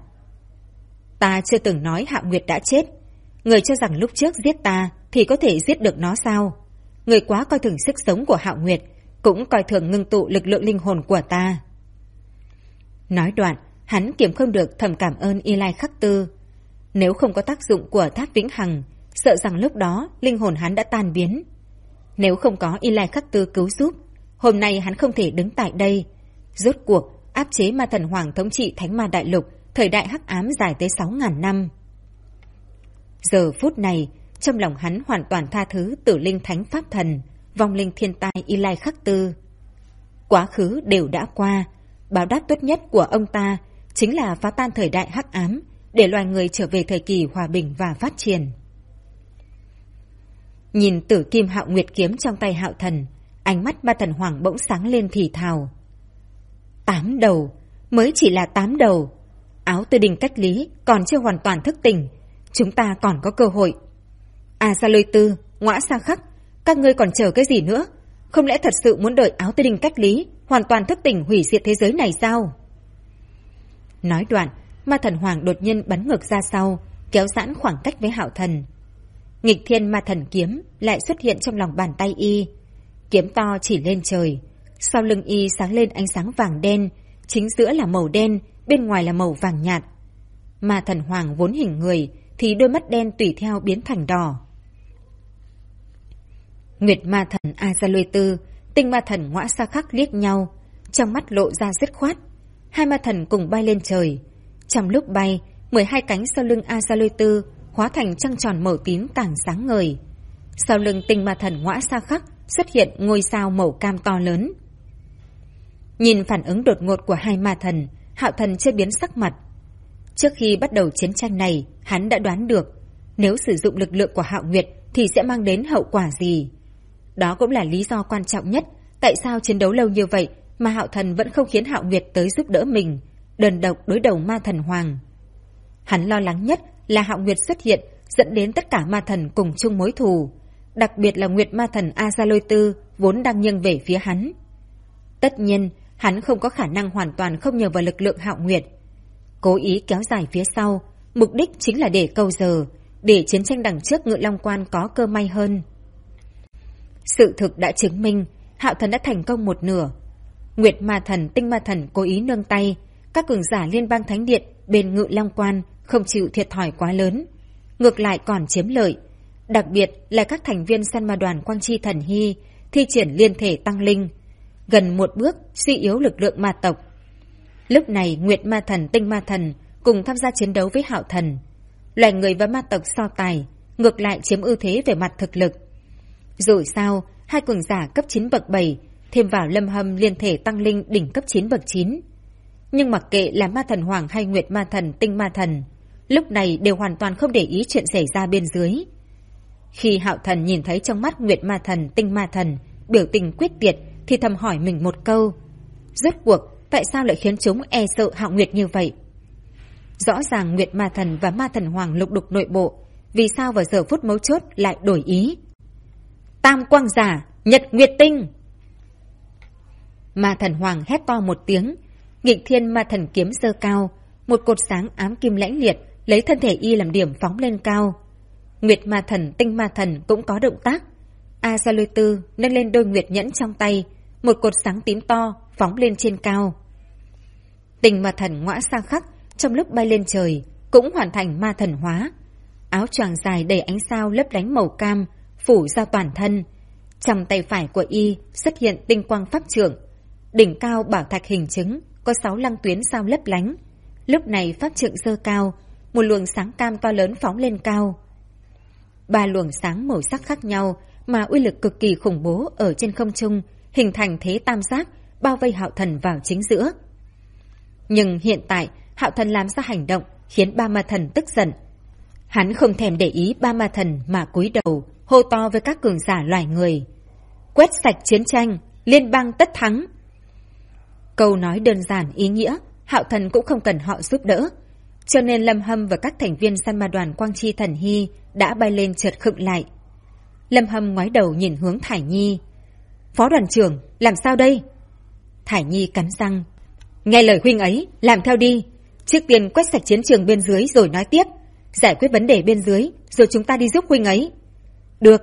Ta chưa từng nói Hạo Nguyệt đã chết. Người cho rằng lúc trước giết ta thì có thể giết được nó sao? Người quá coi thường sức sống của Hạo Nguyệt, cũng coi thường ngưng tụ lực lượng linh hồn của ta. Nói đoạn, hắn kiềm không được thầm cảm ơn Y Lai Khắc Tư. Nếu không có tác dụng của tháp vĩnh hằng, sợ rằng lúc đó linh hồn hắn đã tan biến. Nếu không có Y Lai Khắc Tư cứu giúp, hôm nay hắn không thể đứng tại đây. Rốt cuộc áp chế Ma Thần Hoàng thống trị Thánh Ma Đại Lục, thời đại hắc ám dài tới 6.000 năm. Giờ phút này, trong lòng hắn hoàn toàn tha thứ Tử Linh Thánh Pháp Thần, vong linh thiên tai Y Lai Khắc Tư. Quá khứ đều đã qua, báo đáp tốt nhất của ông ta chính là phá tan thời đại hắc ám, để loài người trở về thời kỳ hòa bình và phát triển. Nhìn Tử Kim Hạo Nguyệt kiếm trong tay Hạo Thần, ánh mắt Ma Thần Hoàng bỗng sáng lên thì thào. 8 đầu, mới chỉ là 8 đầu. Áo Tư Đình cách lý còn chưa hoàn toàn thức tỉnh, chúng ta còn có cơ hội. Sa Lôi Tư, Ngõa Sa Khắc, các ngươi còn chờ cái gì nữa? Không lẽ thật sự muốn đợi Áo Tư Đình cách lý hoàn toàn thức tỉnh hủy diệt thế giới này sao? Nói đoạn, Ma Thần Hoàng đột nhiên bắn ngược ra sau, kéo giãn khoảng cách với Hạo Thần. Nghịch Thiên Ma Thần kiếm lại xuất hiện trong lòng bàn tay y. Kiếm to chỉ lên trời, sau lưng y sáng lên ánh sáng vàng đen, chính giữa là màu đen, bên ngoài là màu vàng nhạt. Ma Thần Hoàng vốn hình người thì đôi mắt đen tùy theo biến thành đỏ. Nguyệt Ma Thần Sa Lôi Tư, Tinh Ma Thần Ngõa Sa Khắc liếc nhau, trong mắt lộ ra dứt khoát. Hai ma thần cùng bay lên trời. Trong lúc bay, 12 cánh sau lưng Sa Lôi Tư hóa thành trăng tròn màu tím càng sáng ngời. Sau lưng Tinh Ma Thần Ngõa Sa Khắc xuất hiện ngôi sao màu cam to lớn. Nhìn phản ứng đột ngột của hai ma thần, Hạo Thần chưa biến sắc mặt. Trước khi bắt đầu chiến tranh này, hắn đã đoán được nếu sử dụng lực lượng của Hạo Nguyệt thì sẽ mang đến hậu quả gì. Đó cũng là lý do quan trọng nhất tại sao chiến đấu lâu như vậy mà Hạo Thần vẫn không khiến Hạo Nguyệt tới giúp đỡ mình, đơn độc đối đầu Ma Thần Hoàng. Hắn lo lắng nhất là Hạo Nguyệt xuất hiện dẫn đến tất cả ma thần cùng chung mối thù, đặc biệt là Nguyệt Ma Thần Sa Lôi Tư vốn đang nghiêng về phía hắn. Tất nhiên, hắn không có khả năng hoàn toàn không nhờ vào lực lượng Hạo Nguyệt. Cố ý kéo dài phía sau, mục đích chính là để câu giờ, để chiến tranh đằng trước Ngự Long Quan có cơ may hơn. Sự thực đã chứng minh, Hạo Thần đã thành công một nửa. Nguyệt Ma Thần, Tinh Ma Thần cố ý nương tay, các cường giả Liên bang Thánh Điện bên Ngự Long Quan không chịu thiệt thòi quá lớn, ngược lại còn chiếm lợi. Đặc biệt là các thành viên săn ma đoàn Quang Chi Thần Hy thi triển liên thể tăng linh, gần một bước suy yếu lực lượng ma tộc. Lúc này Nguyệt Ma Thần, Tinh Ma Thần cùng tham gia chiến đấu với Hạo Thần. Loài người và ma tộc so tài, ngược lại chiếm ưu thế về mặt thực lực. Dù sao, hai cường giả cấp 9 bậc 7 thêm vào Lâm Hâm liên thể tăng linh đỉnh cấp 9 bậc 9. Nhưng mặc kệ là Ma Thần Hoàng hay Nguyệt Ma Thần, Tinh Ma Thần, lúc này đều hoàn toàn không để ý chuyện xảy ra bên dưới. Khi Hạo Thần nhìn thấy trong mắt Nguyệt Ma Thần, Tinh Ma Thần biểu tình quyết tuyệt thì thầm hỏi mình một câu: rốt cuộc tại sao lại khiến chúng e sợ Hạo Nguyệt như vậy? Rõ ràng Nguyệt Ma Thần và Ma Thần Hoàng lục đục nội bộ, vì sao vào giờ phút mấu chốt lại đổi ý? Tam quang giả, Nhật Nguyệt Tinh! Ma Thần Hoàng hét to một tiếng, Nghịch Thiên Ma Thần kiếm giơ cao, một cột sáng ám kim lãnh liệt lấy thân thể y làm điểm phóng lên cao. Nguyệt Ma Thần, Tinh Ma Thần cũng có động tác. A Sa Lôi Tư nâng lên đôi nguyệt nhẫn trong tay, một cột sáng tím to phóng lên trên cao. Tinh Ma Thần ngõa sang khắc, trong lúc bay lên trời cũng hoàn thành ma thần hóa. Áo choàng dài đầy ánh sao lấp lánh màu cam phủ ra toàn thân. Trong tay phải của y xuất hiện tinh quang pháp trượng, đỉnh cao bảo thạch hình trứng, có 6 lăng tuyến sao lấp lánh. Lúc này pháp trượng giơ cao, một luồng sáng cam to lớn phóng lên cao. 3 luồng sáng màu sắc khác nhau mà uy lực cực kỳ khủng bố ở trên không trung, hình thành thế tam giác bao vây Hạo Thần vào chính giữa. Nhưng hiện tại Hạo Thần làm ra hành động khiến ba ma thần tức giận. Hắn không thèm để ý ba ma thần mà cúi đầu hô to với các cường giả loài người: quét sạch chiến tranh, liên bang tất thắng. Câu nói đơn giản ý nghĩa, Hạo Thần cũng không cần họ giúp đỡ, cho nên Lâm Hâm và các thành viên săn ma đoàn Quang Chi Thần Hy đã bay lên chợt khựng lại. Lâm Hâm ngoái đầu nhìn hướng Thải Nhi: phó đoàn trưởng, làm sao đây? Thải Nhi cắn răng: nghe lời huynh ấy, làm theo đi. Trước tiên quét sạch chiến trường bên dưới rồi nói tiếp, giải quyết vấn đề bên dưới rồi chúng ta đi giúp huynh ấy. Được.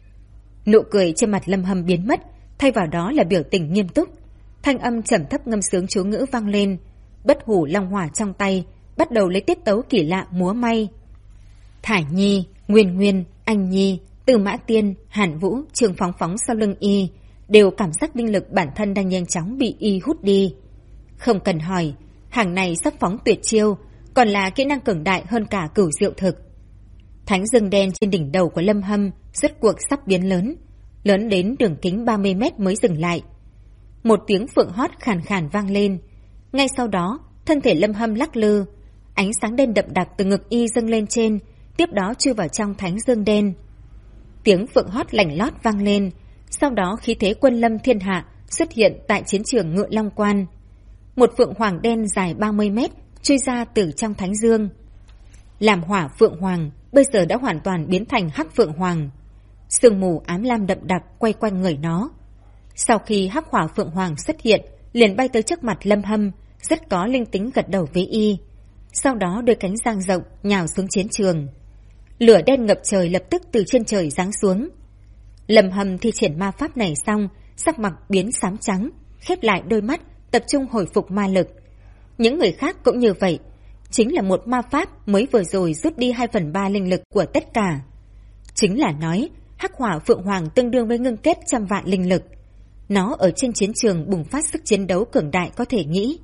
Nụ cười trên mặt Lâm Hâm biến mất, thay vào đó là biểu tình nghiêm túc. Thanh âm trầm thấp ngâm sướng chú ngữ vang lên, bất hủ long hỏa trong tay bắt đầu lấy tiết tấu kỳ lạ múa may. Thải Nhi, Nguyên Nguyên, Anh Nhi, Từ Mã Tiên, Hàn Vũ, Trường Phóng Phóng sau lưng y đều cảm giác linh lực bản thân đang nhanh chóng bị y hút đi. Không cần hỏi, hàng này sắp phóng tuyệt chiêu, còn là kỹ năng cường đại hơn cả Cửu Diệu Thực. Thánh rừng đen trên đỉnh đầu của Lâm Hâm rốt cuộc sắp biến lớn, lớn đến đường kính 30 mét mới dừng lại. Một tiếng phượng hót khàn khàn vang lên. Ngay sau đó, thân thể Lâm Hâm lắc lư, ánh sáng đen đậm đặc từ ngực y dâng lên trên, tiếp đó chui vào trong thánh dương đen. Tiếng phượng hót lảnh lót vang lên, sau đó khí thế quân lâm thiên hạ xuất hiện tại chiến trường Ngự Long Quan. Một phượng hoàng đen dài 30 mét chui ra từ trong thánh dương. Làm hỏa phượng hoàng bây giờ đã hoàn toàn biến thành hắc phượng hoàng. Sương mù ám lam đậm đặc quay quanh người nó. Sau khi hắc hỏa phượng hoàng xuất hiện, liền bay tới trước mặt Lâm Hâm, rất có linh tính gật đầu với y. Sau đó đôi cánh dang rộng nhào xuống chiến trường. Lửa đen ngập trời lập tức từ trên trời giáng xuống. Lâm Hâm thi triển ma pháp này xong, sắc mặt biến xám trắng, khép lại đôi mắt, tập trung hồi phục ma lực. Những người khác cũng như vậy, chính là một ma pháp mới vừa rồi rút đi 2/3 linh lực của tất cả. Chính là nói, hắc hỏa phượng hoàng tương đương với ngưng kết trăm vạn linh lực. Nó ở trên chiến trường bùng phát sức chiến đấu cường đại có thể nghĩ.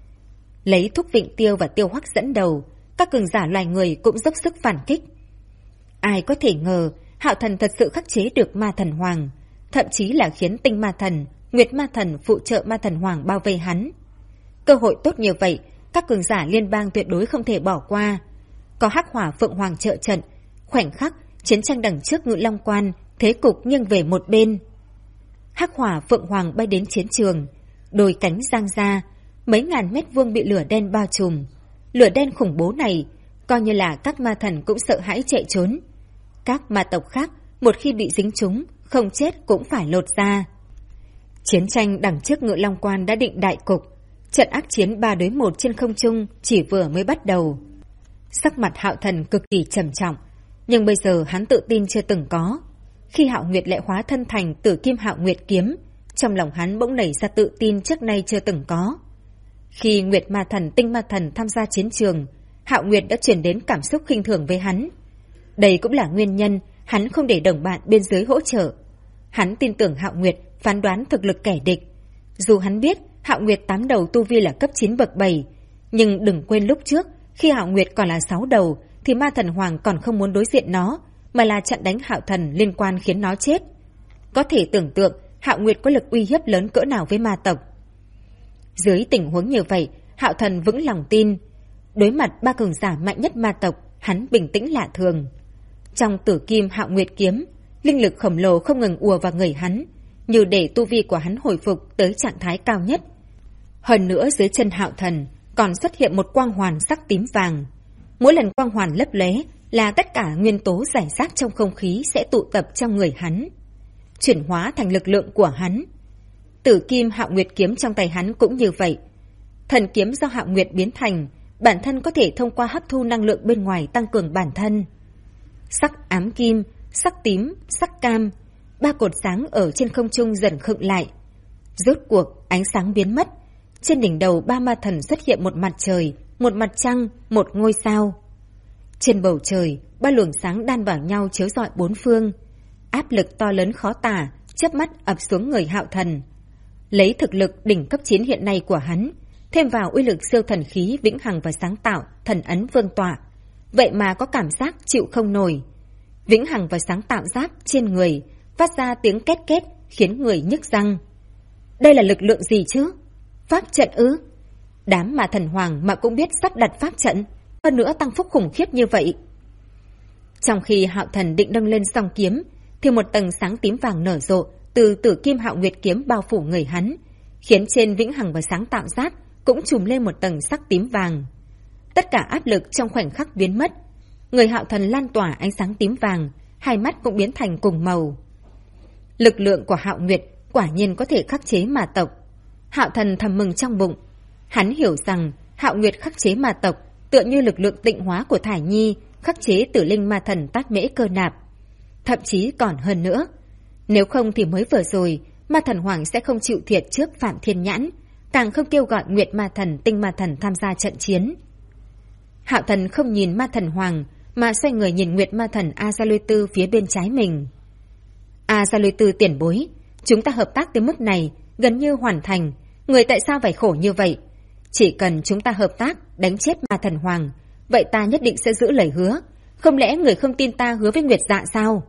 Lấy Thúc Vịnh Tiêu và Tiêu Hoắc dẫn đầu, các cường giả loài người cũng dốc sức phản kích. Ai có thể ngờ Hạo Thần thật sự khắc chế được ma thần hoàng, thậm chí là khiến Tinh Ma Thần, Nguyệt Ma Thần phụ trợ ma thần hoàng bao vây hắn. Cơ hội tốt như vậy, các cường giả liên bang tuyệt đối không thể bỏ qua. Có hắc hỏa phượng hoàng trợ trận, khoảnh khắc chiến tranh đằng trước Ngự Long Quan, thế cục nghiêng về một bên. Hắc hỏa phượng hoàng bay đến chiến trường, đôi cánh giang ra, mấy ngàn mét vuông bị lửa đen bao trùm. Lửa đen khủng bố này, coi như là các ma thần cũng sợ hãi chạy trốn. Các ma tộc khác, một khi bị dính trúng, không chết cũng phải lột da. Chiến tranh đằng trước Ngự Long Quan đã định đại cục. Trận ác chiến 3 đối 1 trên không trung chỉ vừa mới bắt đầu. Sắc mặt Hạo Thần cực kỳ trầm trọng, nhưng bây giờ hắn tự tin chưa từng có. Khi Hạo Nguyệt lại hóa thân thành Tử Kim Hạo Nguyệt kiếm, trong lòng hắn bỗng nảy ra tự tin trước nay chưa từng có. Khi Nguyệt Ma Thần, Tinh Ma Thần tham gia chiến trường, Hạo Nguyệt đã truyền đến cảm xúc khinh thường với hắn. Đây cũng là nguyên nhân hắn không để đồng bạn bên dưới hỗ trợ. Hắn tin tưởng Hạo Nguyệt phán đoán thực lực kẻ địch. Dù hắn biết Hạo Nguyệt 8 đầu tu vi là cấp 9 bậc 7, nhưng đừng quên lúc trước, khi Hạo Nguyệt còn là 6 đầu, thì Ma Thần Hoàng còn không muốn đối diện nó, mà là chặn đánh Hạo Thần liên quan khiến nó chết. Có thể tưởng tượng Hạo Nguyệt có lực uy hiếp lớn cỡ nào với ma tộc. Dưới tình huống như vậy, Hạo Thần vững lòng tin. Đối mặt 3 cường giả mạnh nhất ma tộc, hắn bình tĩnh lạ thường. Trong Tử Kim Hạo Nguyệt kiếm, linh lực khổng lồ không ngừng ùa vào người hắn, như để tu vi của hắn hồi phục tới trạng thái cao nhất. Hơn nữa dưới chân Hạo Thần còn xuất hiện một quang hoàn sắc tím vàng. Mỗi lần quang hoàn lấp lóe là tất cả nguyên tố rải rác trong không khí sẽ tụ tập trong người hắn, chuyển hóa thành lực lượng của hắn. Tử Kim Hạo Nguyệt kiếm trong tay hắn cũng như vậy. Thần kiếm do Hạo Nguyệt biến thành, bản thân có thể thông qua hấp thu năng lượng bên ngoài tăng cường bản thân. Sắc ám kim, sắc tím, sắc cam, 3 cột sáng ở trên không trung dần khựng lại. Rốt cuộc ánh sáng biến mất. Trên đỉnh đầu 3 ma thần xuất hiện một mặt trời, một mặt trăng, một ngôi sao. Trên bầu trời, 3 luồng sáng đan vào nhau chiếu rọi 4 phương. Áp lực to lớn khó tả, chớp mắt ập xuống người Hạo Thần. Lấy thực lực đỉnh cấp 9 hiện nay của hắn, thêm vào uy lực siêu thần khí vĩnh hằng và sáng tạo thần ấn vương tọa, vậy mà có cảm giác chịu không nổi. Vĩnh hằng và sáng tạo giáp trên người phát ra tiếng két két khiến người nhức răng. Đây là lực lượng gì chứ? Pháp trận ư? Đám Ma Thần Hoàng mà cũng biết sắp đặt pháp trận, hơn nữa tăng phúc khủng khiếp như vậy. Trong khi Hạo Thần định nâng lên song kiếm, thì một tầng sáng tím vàng nở rộ từ Tử Kim Hạo Nguyệt kiếm bao phủ người hắn, khiến trên vĩnh hằng và sáng tạo giáp cũng trùm lên một tầng sắc tím vàng. Tất cả áp lực trong khoảnh khắc biến mất. Người Hạo Thần lan tỏa ánh sáng tím vàng, hai mắt cũng biến thành cùng màu. Lực lượng của Hạo Nguyệt quả nhiên có thể khắc chế ma tộc. Hạo Thần thầm mừng trong bụng. Hắn hiểu rằng Hạo Nguyệt khắc chế ma tộc tựa như lực lượng tịnh hóa của Thải Nhi khắc chế Tử Linh Ma Thần Tát Mễ Cơ Nạp. Thậm chí còn hơn nữa. Nếu không thì mới vừa rồi, Ma Thần Hoàng sẽ không chịu thiệt trước Phạm Thiên Nhãn, càng không kêu gọi Nguyệt Ma Thần, Tinh Ma Thần tham gia trận chiến. Hạo Thần không nhìn Ma Thần Hoàng, mà xoay người nhìn Nguyệt Ma Thần A Gia Lôi Tư phía bên trái mình. A Gia Lôi Tư tiền bối, chúng ta hợp tác tới mức này, gần như hoàn thành. Người tại sao phải khổ như vậy? Chỉ cần chúng ta hợp tác, đánh chết Ma Thần Hoàng, vậy ta nhất định sẽ giữ lời hứa. Không lẽ người không tin ta hứa với Nguyệt Dạ sao?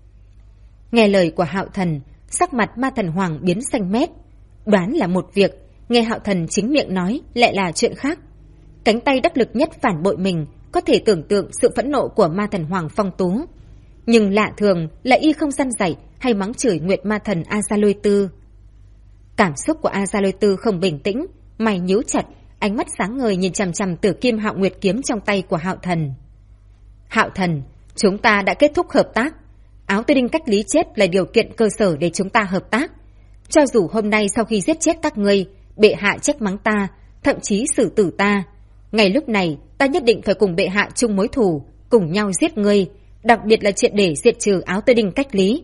Nghe lời của Hạo Thần, sắc mặt Ma Thần Hoàng biến xanh mét. Đoán là một việc, nghe Hạo Thần chính miệng nói lại là chuyện khác. Cánh tay đắc lực nhất phản bội mình, có thể tưởng tượng sự phẫn nộ của Ma Thần Hoàng phong tú. Nhưng lạ thường là y không săn dạy hay mắng chửi Nguyệt Ma Thần A Gia Lôi Tư. Cảm xúc của A Gia Lôi Tư không bình tĩnh, mày nhíu chặt, ánh mắt sáng ngời nhìn chằm chằm Tử Kim Hạo Nguyệt kiếm trong tay của Hạo Thần. Hạo Thần, chúng ta đã kết thúc hợp tác. Áo Tư Đinh cách lý chết là điều kiện cơ sở để chúng ta hợp tác. Cho dù hôm nay sau khi giết chết các ngươi, bệ hạ trách mắng ta, thậm chí xử tử ta, ngày lúc này ta nhất định phải cùng bệ hạ chung mối thù, cùng nhau giết ngươi, đặc biệt là triệt để diệt trừ Áo Tư Đinh cách lý.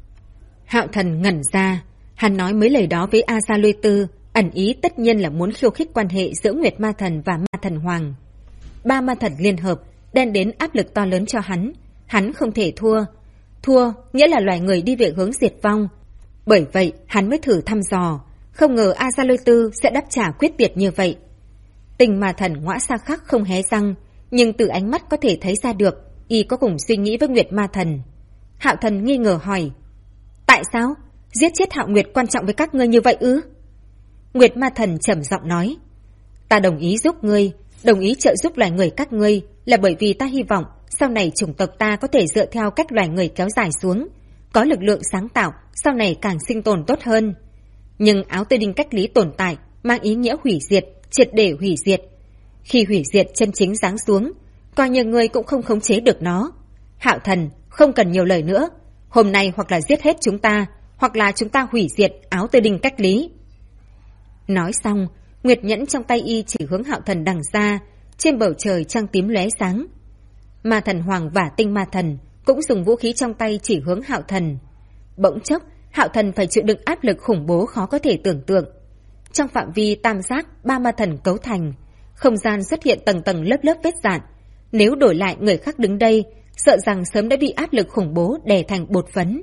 Hạo Thần ngẩn ra, hắn nói mấy lời đó với A Gia Lôi Tư, ẩn ý tất nhiên là muốn khiêu khích quan hệ giữa Nguyệt Ma Thần và Ma Thần Hoàng. 3 ma thần liên hợp đem đến áp lực to lớn cho hắn không thể thua. Thua nghĩa là loài người đi về hướng diệt vong. Bởi vậy hắn mới thử thăm dò, không ngờ A Gia Lôi Tư sẽ đáp trả quyết tuyệt như vậy. Tình Ma Thần Ngõa Sa Khắc không hé răng, nhưng từ ánh mắt có thể thấy ra được y có cùng suy nghĩ với Nguyệt Ma Thần. Hạo Thần nghi ngờ hỏi, tại sao? Giết chết Hạo Nguyệt quan trọng với các ngươi như vậy ư? Nguyệt Ma Thần trầm giọng nói, ta đồng ý giúp ngươi, đồng ý trợ giúp loài người các ngươi là bởi vì ta hy vọng sau này chủng tộc ta có thể dựa theo cách loài người kéo dài xuống, có lực lượng sáng tạo, sau này càng sinh tồn tốt hơn. Nhưng Áo Tư Đinh cách lý tồn tại mang ý nghĩa hủy diệt, triệt để hủy diệt. Khi hủy diệt chân chính giáng xuống, coi như ngươi cũng không khống chế được nó. Hạo Thần, không cần nhiều lời nữa, hôm nay hoặc là giết hết chúng ta, hoặc là chúng ta hủy diệt Áo Tư Đinh cách lý. Nói xong, nguyệt nhẫn trong tay y chỉ hướng Hạo Thần đằng xa, trên bầu trời trăng tím lóe sáng. Ma Thần Hoàng và Tinh Ma Thần cũng dùng vũ khí trong tay chỉ hướng Hạo Thần. Bỗng chốc, Hạo Thần phải chịu đựng áp lực khủng bố khó có thể tưởng tượng. Trong phạm vi tam giác ba ma thần cấu thành, không gian xuất hiện tầng tầng lớp lớp vết rạn. Nếu đổi lại người khác đứng đây, sợ rằng sớm đã bị áp lực khủng bố đè thành bột phấn.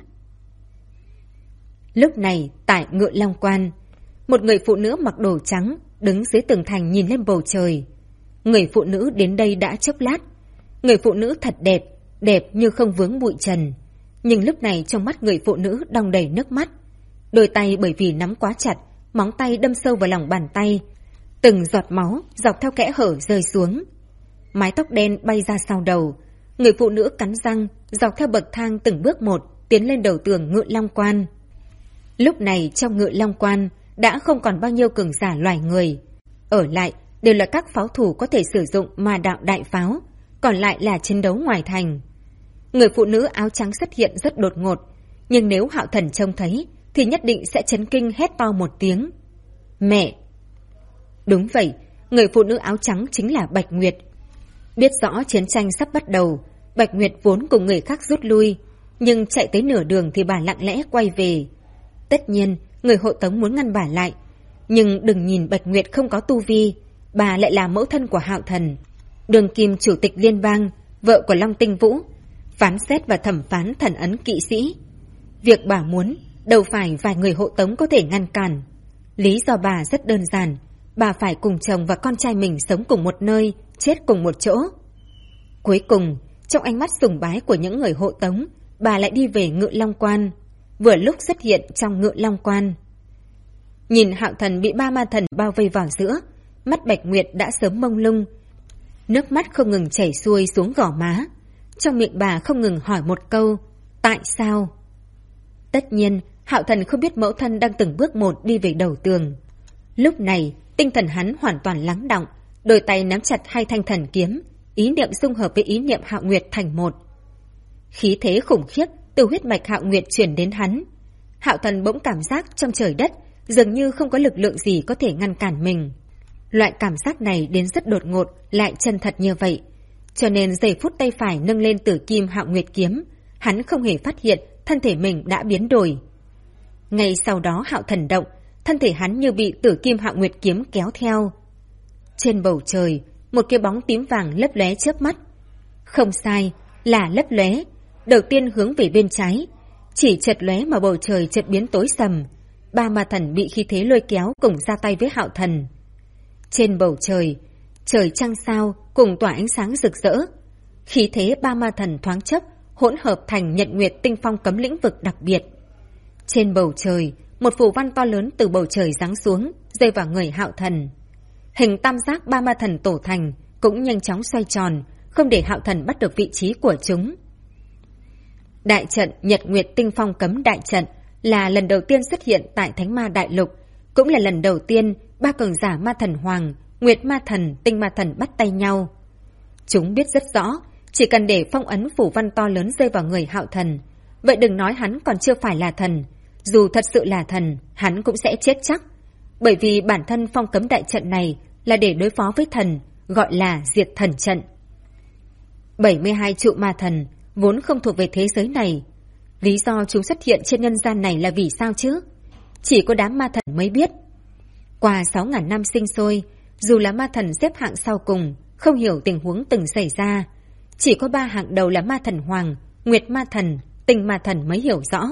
Lúc này, tại Ngự Long Quan, một người phụ nữ mặc đồ trắng đứng dưới tường thành nhìn lên bầu trời. Người phụ nữ đến đây đã chốc lát. Người phụ nữ thật đẹp, đẹp như không vướng bụi trần. Nhưng lúc này trong mắt người phụ nữ đong đầy nước mắt. Đôi tay bởi vì nắm quá chặt, móng tay đâm sâu vào lòng bàn tay. Từng giọt máu dọc theo kẽ hở rơi xuống. Mái tóc đen bay ra sau đầu. Người phụ nữ cắn răng, dọc theo bậc thang từng bước một, tiến lên đầu tường Ngự Long Quan. Lúc này trong Ngự Long Quan đã không còn bao nhiêu cường giả loài người. Ở lại đều là các pháo thủ có thể sử dụng ma đạo đại pháo, còn lại là chiến đấu ngoài thành. Người phụ nữ áo trắng xuất hiện rất đột ngột, nhưng nếu Hạo Thần trông thấy thì nhất định sẽ chấn kinh hét to một tiếng. Mẹ! Đúng vậy, người phụ nữ áo trắng chính là Bạch Nguyệt. Biết rõ chiến tranh sắp bắt đầu, Bạch Nguyệt vốn cùng người khác rút lui, nhưng chạy tới nửa đường thì bà lặng lẽ quay về. Tất nhiên, người hộ tống muốn ngăn bà lại, nhưng đừng nhìn Bạch Nguyệt không có tu vi, bà lại là mẫu thân của Hạo Thần, đương kim chủ tịch liên bang, vợ của Long Tinh Vũ, phán xét và thẩm phán thần ấn kỵ sĩ. Việc bà muốn, đâu phải vài người hộ tống có thể ngăn cản. Lý do bà rất đơn giản, bà phải cùng chồng và con trai mình sống cùng một nơi, chết cùng một chỗ. Cuối cùng, trong ánh mắt sùng bái của những người hộ tống, bà lại đi về Ngự Long Quan, vừa lúc xuất hiện trong Ngự Long Quan. Nhìn Hạo Thần bị ba ma thần bao vây vào giữa, mắt Bạch Nguyệt đã sớm mông lung, nước mắt không ngừng chảy xuôi xuống gò má. Trong miệng bà không ngừng hỏi một câu, tại sao? Tất nhiên, Hạo Thần không biết mẫu thân đang từng bước một đi về đầu tường. Lúc này, tinh thần hắn hoàn toàn lắng đọng, đôi tay nắm chặt hai thanh thần kiếm, ý niệm xung hợp với ý niệm Hạo Nguyệt thành một. Khí thế khủng khiếp từ huyết mạch Hạo Nguyệt truyền đến hắn. Hạo Thần bỗng cảm giác trong trời đất dường như không có lực lượng gì có thể ngăn cản mình. Loại cảm giác này đến rất đột ngột, lại chân thật như vậy. Cho nên giây phút tay phải nâng lên Tử Kim Hạo Nguyệt kiếm, hắn không hề phát hiện thân thể mình đã biến đổi. Ngay sau đó Hạo Thần động, thân thể hắn như bị Tử Kim Hạo Nguyệt kiếm kéo theo. Trên bầu trời, một cái bóng tím vàng lấp lóe chớp mắt. Không sai, là lấp lóe. Đầu tiên hướng về bên trái, chỉ chợt lóe mà bầu trời chợt biến tối sầm. Ba ma thần bị khí thế lôi kéo cùng ra tay với Hạo Thần. Trên bầu trời, trời trăng sao cùng tỏa ánh sáng rực rỡ. Khí thế ba ma thần thoáng chốc hỗn hợp thành Nhật Nguyệt Tinh Phong cấm lĩnh vực đặc biệt. Trên bầu trời, một phù văn to lớn từ bầu trời giáng xuống, rơi vào người Hạo Thần. Hình tam giác ba ma thần tổ thành cũng nhanh chóng xoay tròn, không để Hạo Thần bắt được vị trí của chúng. Đại trận Nhật Nguyệt Tinh Phong cấm đại trận là lần đầu tiên xuất hiện tại Thánh Ma Đại Lục, cũng là lần đầu tiên ba cường giả Ma Thần Hoàng, Nguyệt Ma Thần, Tinh Ma Thần bắt tay nhau. Chúng biết rất rõ, chỉ cần để phong ấn phủ văn to lớn rơi vào người Hạo Thần, vậy đừng nói hắn còn chưa phải là thần, dù thật sự là thần, hắn cũng sẽ chết chắc. Bởi vì bản thân phong cấm đại trận này là để đối phó với thần, gọi là diệt thần trận. 72 trụ ma thần vốn không thuộc về thế giới này. Lý do chúng xuất hiện trên nhân gian này là vì sao chứ? Chỉ có đám ma thần mới biết. Qua 6.000 năm sinh sôi, dù là ma thần xếp hạng sau cùng, không hiểu tình huống từng xảy ra. Chỉ có 3 hạng đầu là ma thần Hoàng, Nguyệt ma thần, Tinh ma thần mới hiểu rõ.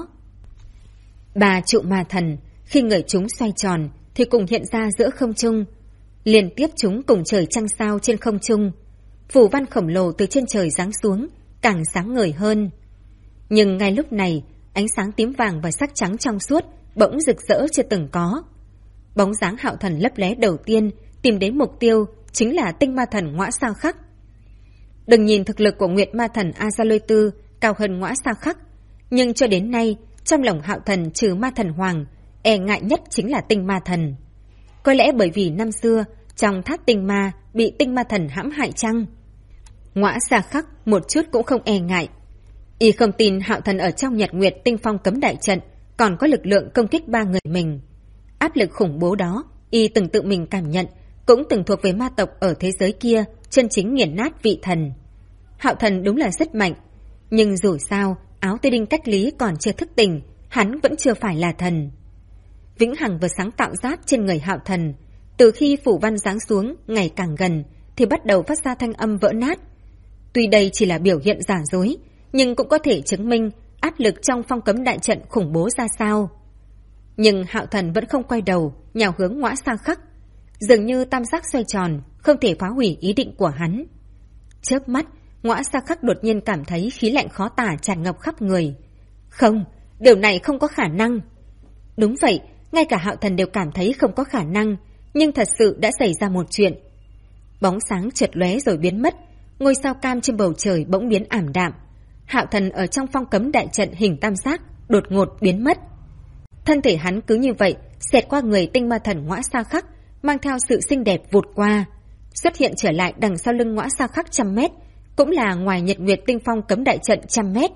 3 trụ ma thần, khi người chúng xoay tròn thì cùng hiện ra giữa không trung. Liên tiếp chúng cùng trời trăng sao trên không trung. Phù văn khổng lồ từ trên trời giáng xuống, càng sáng ngời hơn. Nhưng ngay lúc này, ánh sáng tím vàng và sắc trắng trong suốt bỗng rực rỡ chưa từng có. Bóng dáng Hạo Thần lấp lé đầu tiên tìm đến mục tiêu chính là Tinh ma thần Ngõa Sao Khắc. Đừng nhìn thực lực của Nguyệt ma thần A Gia Lôi Tư cao hơn Ngõa Sao Khắc, nhưng cho đến nay trong lòng Hạo Thần trừ ma thần Hoàng, e ngại nhất chính là Tinh ma thần. Có lẽ bởi vì năm xưa trong thác tinh ma bị Tinh ma thần hãm hại chăng? Ngõa Sao Khắc một chút cũng không e ngại. Y không tin Hạo Thần ở trong Nhật Nguyệt Tinh Phong cấm đại trận còn có lực lượng công kích 3 người mình. Áp lực khủng bố đó, y từng tự mình cảm nhận, cũng từng thuộc về ma tộc ở thế giới kia, chân chính nghiền nát vị thần. Hạo Thần đúng là rất mạnh, nhưng dù sao, áo tê đinh cách lý còn chưa thức tỉnh, hắn vẫn chưa phải là thần. Vĩnh Hằng vừa sáng tạo giáp trên người Hạo Thần, từ khi phủ văn giáng xuống ngày càng gần thì bắt đầu phát ra thanh âm vỡ nát. Tuy đây chỉ là biểu hiện giả dối, nhưng cũng có thể chứng minh áp lực trong phong cấm đại trận khủng bố ra sao. Nhưng Hạo Thần vẫn không quay đầu, nhào hướng Ngõa Sa Khắc, dường như tam giác xoay tròn, không thể phá hủy ý định của hắn. Chớp mắt, Ngõa Sa Khắc đột nhiên cảm thấy khí lạnh khó tả tràn ngập khắp người. Không, điều này không có khả năng. Đúng vậy, ngay cả Hạo Thần đều cảm thấy không có khả năng, nhưng thật sự đã xảy ra một chuyện. Bóng sáng chợt lóe rồi biến mất, ngôi sao cam trên bầu trời bỗng biến ảm đạm. Hạo Thần ở trong phong cấm đại trận hình tam giác đột ngột biến mất. Thân thể hắn cứ như vậy xẹt qua người tinh ma thần Ngõa Sa Khắc, mang theo sự xinh đẹp vụt qua, xuất hiện trở lại đằng sau lưng Ngõa Sa Khắc 100 mét, cũng là ngoài Nhật Nguyệt Tinh Phong cấm đại trận 100 mét.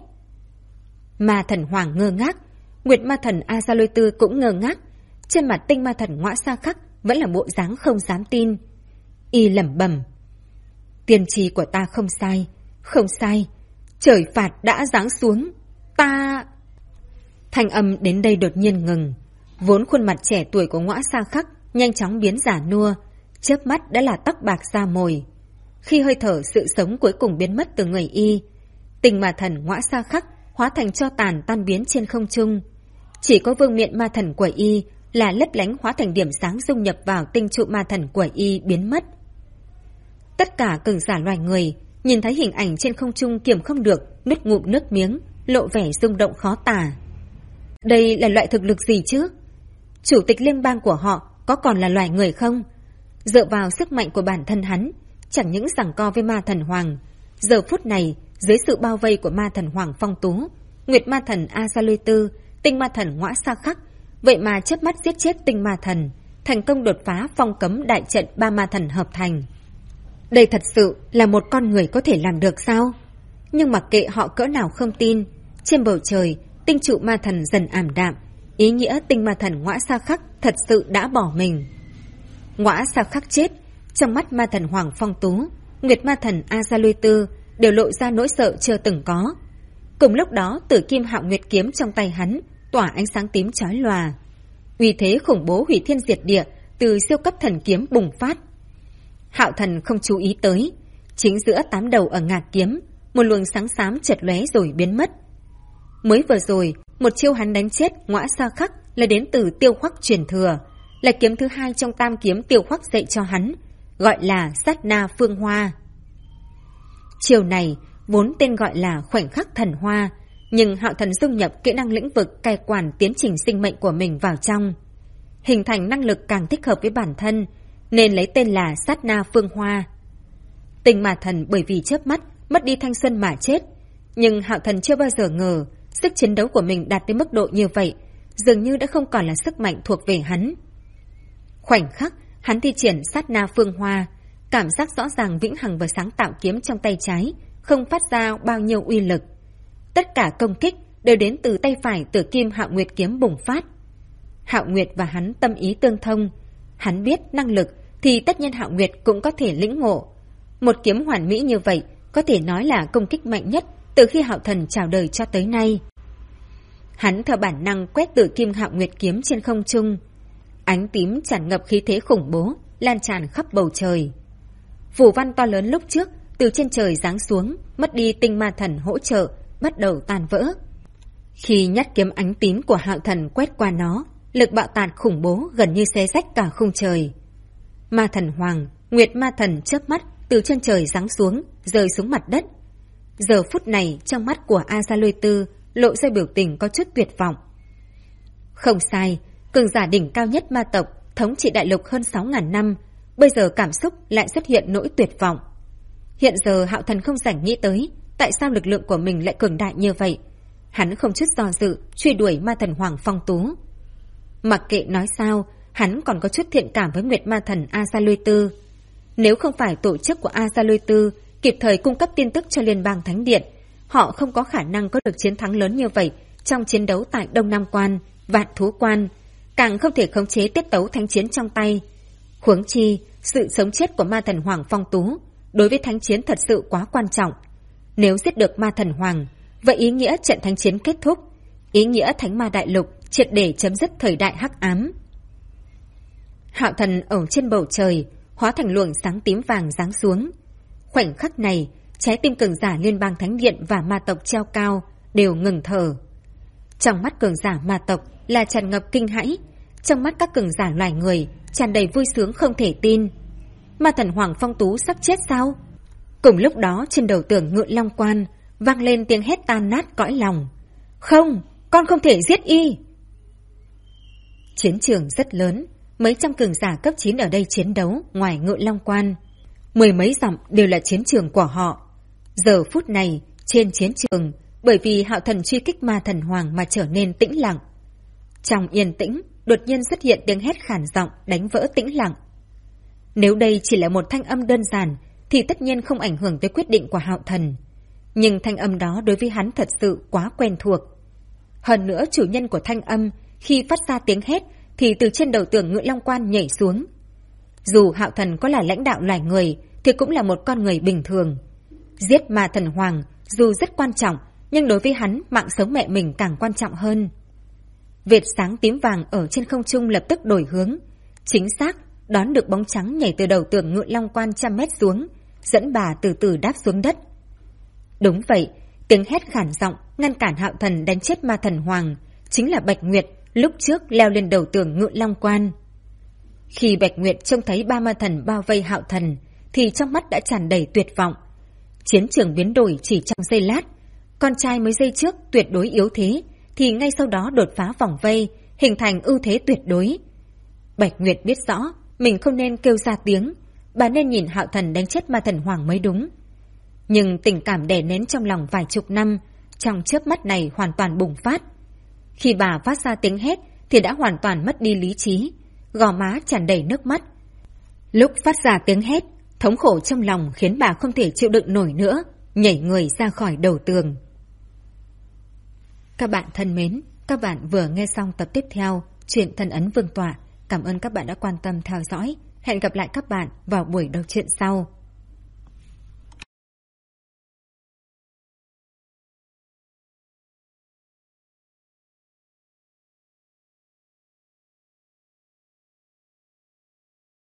Ma thần Hoàng ngơ ngác, Nguyệt ma thần A Sa Lôi Tư cũng ngơ ngác, trên mặt tinh ma thần Ngõa Sa Khắc vẫn là bộ dáng không dám tin. Y lẩm bẩm: tiên tri của ta không sai, không sai, trời phạt đã giáng xuống, ta... Thanh âm đến đây đột nhiên ngừng, vốn khuôn mặt trẻ tuổi của Ngõa Sa Khắc nhanh chóng biến già nua, chớp mắt đã là tóc bạc da mồi. Khi hơi thở sự sống cuối cùng biến mất từ người y, tinh ma thần Ngõa Sa Khắc hóa thành tro tàn tan biến trên không trung. Chỉ có vương miện ma thần của y là lấp lánh hóa thành điểm sáng dung nhập vào tinh trụ ma thần của y biến mất. Tất cả cường giả loài người nhìn thấy hình ảnh trên không trung kiềm không được, nuốt ngụm nước miếng, lộ vẻ rung động khó tả. Đây là loại thực lực gì chứ? Chủ tịch liên bang của họ có còn là loài người không? Dựa vào sức mạnh của bản thân hắn, chẳng những giằng co với ma thần Hoàng, giờ phút này dưới sự bao vây của ma thần Hoàng Phong Tú, Nguyệt ma thần A Sa Lôi Tư, tinh ma thần Ngõa Sa Khắc, vậy mà chớp mắt giết chết tinh ma thần, thành công đột phá phong cấm đại trận 3 ma thần hợp thành. Đây thật sự là một con người có thể làm được sao? Nhưng mặc kệ họ cỡ nào không tin, trên bầu trời tinh trụ ma thần dần ảm đạm, ý nghĩa tinh ma thần Ngõa Sa Khắc thật sự đã bỏ mình. Ngõa Sa Khắc chết, trong mắt ma thần Hoàng Phong Tú, Nguyệt ma thần A Sa Lôi Tư đều lộ ra nỗi sợ chưa từng có. Cùng lúc đó, Tử Kim Hạo Nguyệt kiếm trong tay hắn tỏa ánh sáng tím chói lòa. Uy thế khủng bố hủy thiên diệt địa từ siêu cấp thần kiếm bùng phát. Hạo Thần không chú ý tới, chính giữa 8 đầu ở ngạc kiếm, một luồng sáng xám chợt lóe rồi biến mất. Mới vừa rồi, một chiêu hắn đánh chết Ngõa Sa Khắc là đến từ Tiêu Khoắc truyền thừa, là kiếm thứ 2 trong tam kiếm Tiêu Khoắc dạy cho hắn, gọi là Sát Na Phương Hoa. Chiêu này vốn tên gọi là Khoảnh Khắc Thần Hoa, nhưng Hạo Thần dung nhập kỹ năng lĩnh vực cai quản tiến trình sinh mệnh của mình vào trong, hình thành năng lực càng thích hợp với bản thân, nên lấy tên là Sát Na Phương Hoa. Tinh ma thần bởi vì chớp mắt mất đi thanh xuân mà chết, nhưng Hạo Thần chưa bao giờ ngờ sức chiến đấu của mình đạt tới mức độ như vậy, dường như đã không còn là sức mạnh thuộc về hắn. Khoảnh khắc hắn thi triển Sát Na Phương Hoa, cảm giác rõ ràng Vĩnh Hằng và sáng tạo kiếm trong tay trái không phát ra bao nhiêu uy lực. Tất cả công kích đều đến từ tay phải Tử Kim Hạo Nguyệt kiếm bùng phát. Hạo Nguyệt và hắn tâm ý tương thông, hắn biết năng lực thì tất nhiên Hạo Nguyệt cũng có thể lĩnh ngộ. Một kiếm hoàn mỹ như vậy có thể nói là công kích mạnh nhất từ khi Hạo Thần chào đời cho tới nay. Hắn theo bản năng quét Tử Kim Hạo Nguyệt kiếm trên không trung, ánh tím tràn ngập khí thế khủng bố lan tràn khắp bầu trời. Phù văn to lớn lúc trước từ trên trời giáng xuống, mất đi tinh ma thần hỗ trợ, bắt đầu tan vỡ. Khi nhát kiếm ánh tím của Hạo Thần quét qua nó, lực bạo tạc khủng bố gần như xé rách cả khung trời. Ma thần Hoàng, Nguyệt ma thần chớp mắt từ trên trời giáng xuống, rơi xuống mặt đất. Giờ phút này trong mắt của A Sa Lôi Tư lộ ra biểu tình có chút tuyệt vọng. Không sai, cường giả đỉnh cao nhất ma tộc thống trị đại lục hơn 6.000 năm, bây giờ cảm xúc lại xuất hiện nỗi tuyệt vọng. Hiện giờ Hạo Thần không rảnh nghĩ tới tại sao lực lượng của mình lại cường đại như vậy. Hắn không chút do dự truy đuổi ma thần Hoàng Phong Tú. Mặc kệ nói sao, hắn còn có chút thiện cảm với Nguyệt ma thần A Sa Lôi Tư. Nếu không phải tổ chức của A Sa Lôi Tư kịp thời cung cấp tin tức cho Liên bang Thánh Điện, họ không có khả năng có được chiến thắng lớn như vậy trong chiến đấu tại Đông Nam Quan, vạn thú quan, càng không thể khống chế tiết tấu thánh chiến trong tay. Huống chi, sự sống chết của ma thần Hoàng Phong Tú đối với thánh chiến thật sự quá quan trọng. Nếu giết được ma thần Hoàng, vậy ý nghĩa trận thánh chiến kết thúc, ý nghĩa thánh ma đại lục triệt để chấm dứt thời đại hắc ám. Hạo thần ở trên bầu trời hóa thành luồng sáng tím vàng giáng xuống. Khoảnh khắc này, trái tim cường giả Liên bang Thánh Điện và ma tộc treo cao đều ngừng thở. Trong mắt cường giả ma tộc là tràn ngập kinh hãi, trong mắt các cường giả loài người tràn đầy vui sướng không thể tin. Ma thần Hoàng Phong Tú sắp chết sao? Cùng lúc đó trên đầu tường Ngự Long Quan vang lên tiếng hét tan nát cõi lòng. Không, con không thể giết y. Chiến trường rất lớn, mấy trăm cường giả cấp 9 ở đây chiến đấu ngoài Ngự Long Quan. Mười mấy dặm đều là chiến trường của họ. Giờ phút này, trên chiến trường, bởi vì Hạo thần truy kích ma thần Hoàng mà trở nên tĩnh lặng. Trong yên tĩnh, đột nhiên xuất hiện tiếng hét khản giọng đánh vỡ tĩnh lặng. Nếu đây chỉ là một thanh âm đơn giản, thì tất nhiên không ảnh hưởng tới quyết định của Hạo thần. Nhưng thanh âm đó đối với hắn thật sự quá quen thuộc. Hơn nữa chủ nhân của thanh âm, khi phát ra tiếng hét, thì từ trên đầu tường Ngự Long Quan nhảy xuống. Dù Hạo thần có là lãnh đạo loài người, thì cũng là một con người bình thường. Giết ma thần Hoàng, dù rất quan trọng, nhưng đối với hắn, mạng sống mẹ mình càng quan trọng hơn. Vệt sáng tím vàng ở trên không trung lập tức đổi hướng. Chính xác, đón được bóng trắng nhảy từ đầu tường Ngự Long Quan 100 mét xuống, dẫn bà từ từ đáp xuống đất. Đúng vậy, tiếng hét khản giọng ngăn cản Hạo thần đánh chết ma thần Hoàng, chính là Bạch Nguyệt lúc trước leo lên đầu tường Ngự Long Quan. Khi Bạch Nguyệt trông thấy ba ma thần bao vây Hạo thần, thì trong mắt đã tràn đầy tuyệt vọng. Chiến trường biến đổi chỉ trong giây lát, con trai mới giây trước tuyệt đối yếu thế, thì ngay sau đó đột phá vòng vây, hình thành ưu thế tuyệt đối. Bạch Nguyệt biết rõ, mình không nên kêu ra tiếng, bà nên nhìn Hạo thần đánh chết ma thần Hoàng mới đúng. Nhưng tình cảm đè nén trong lòng vài chục năm, trong chớp mắt này hoàn toàn bùng phát. Khi bà phát ra tiếng hét thì đã hoàn toàn mất đi lý trí, gò má tràn đầy nước mắt. Lúc phát ra tiếng hét, thống khổ trong lòng khiến bà không thể chịu đựng nổi nữa, nhảy người ra khỏi đầu tường. Các bạn thân mến, các bạn vừa nghe xong tập tiếp theo truyện Thần Ấn Vương Tọa. Cảm ơn các bạn đã quan tâm theo dõi. Hẹn gặp lại các bạn vào buổi đọc truyện sau.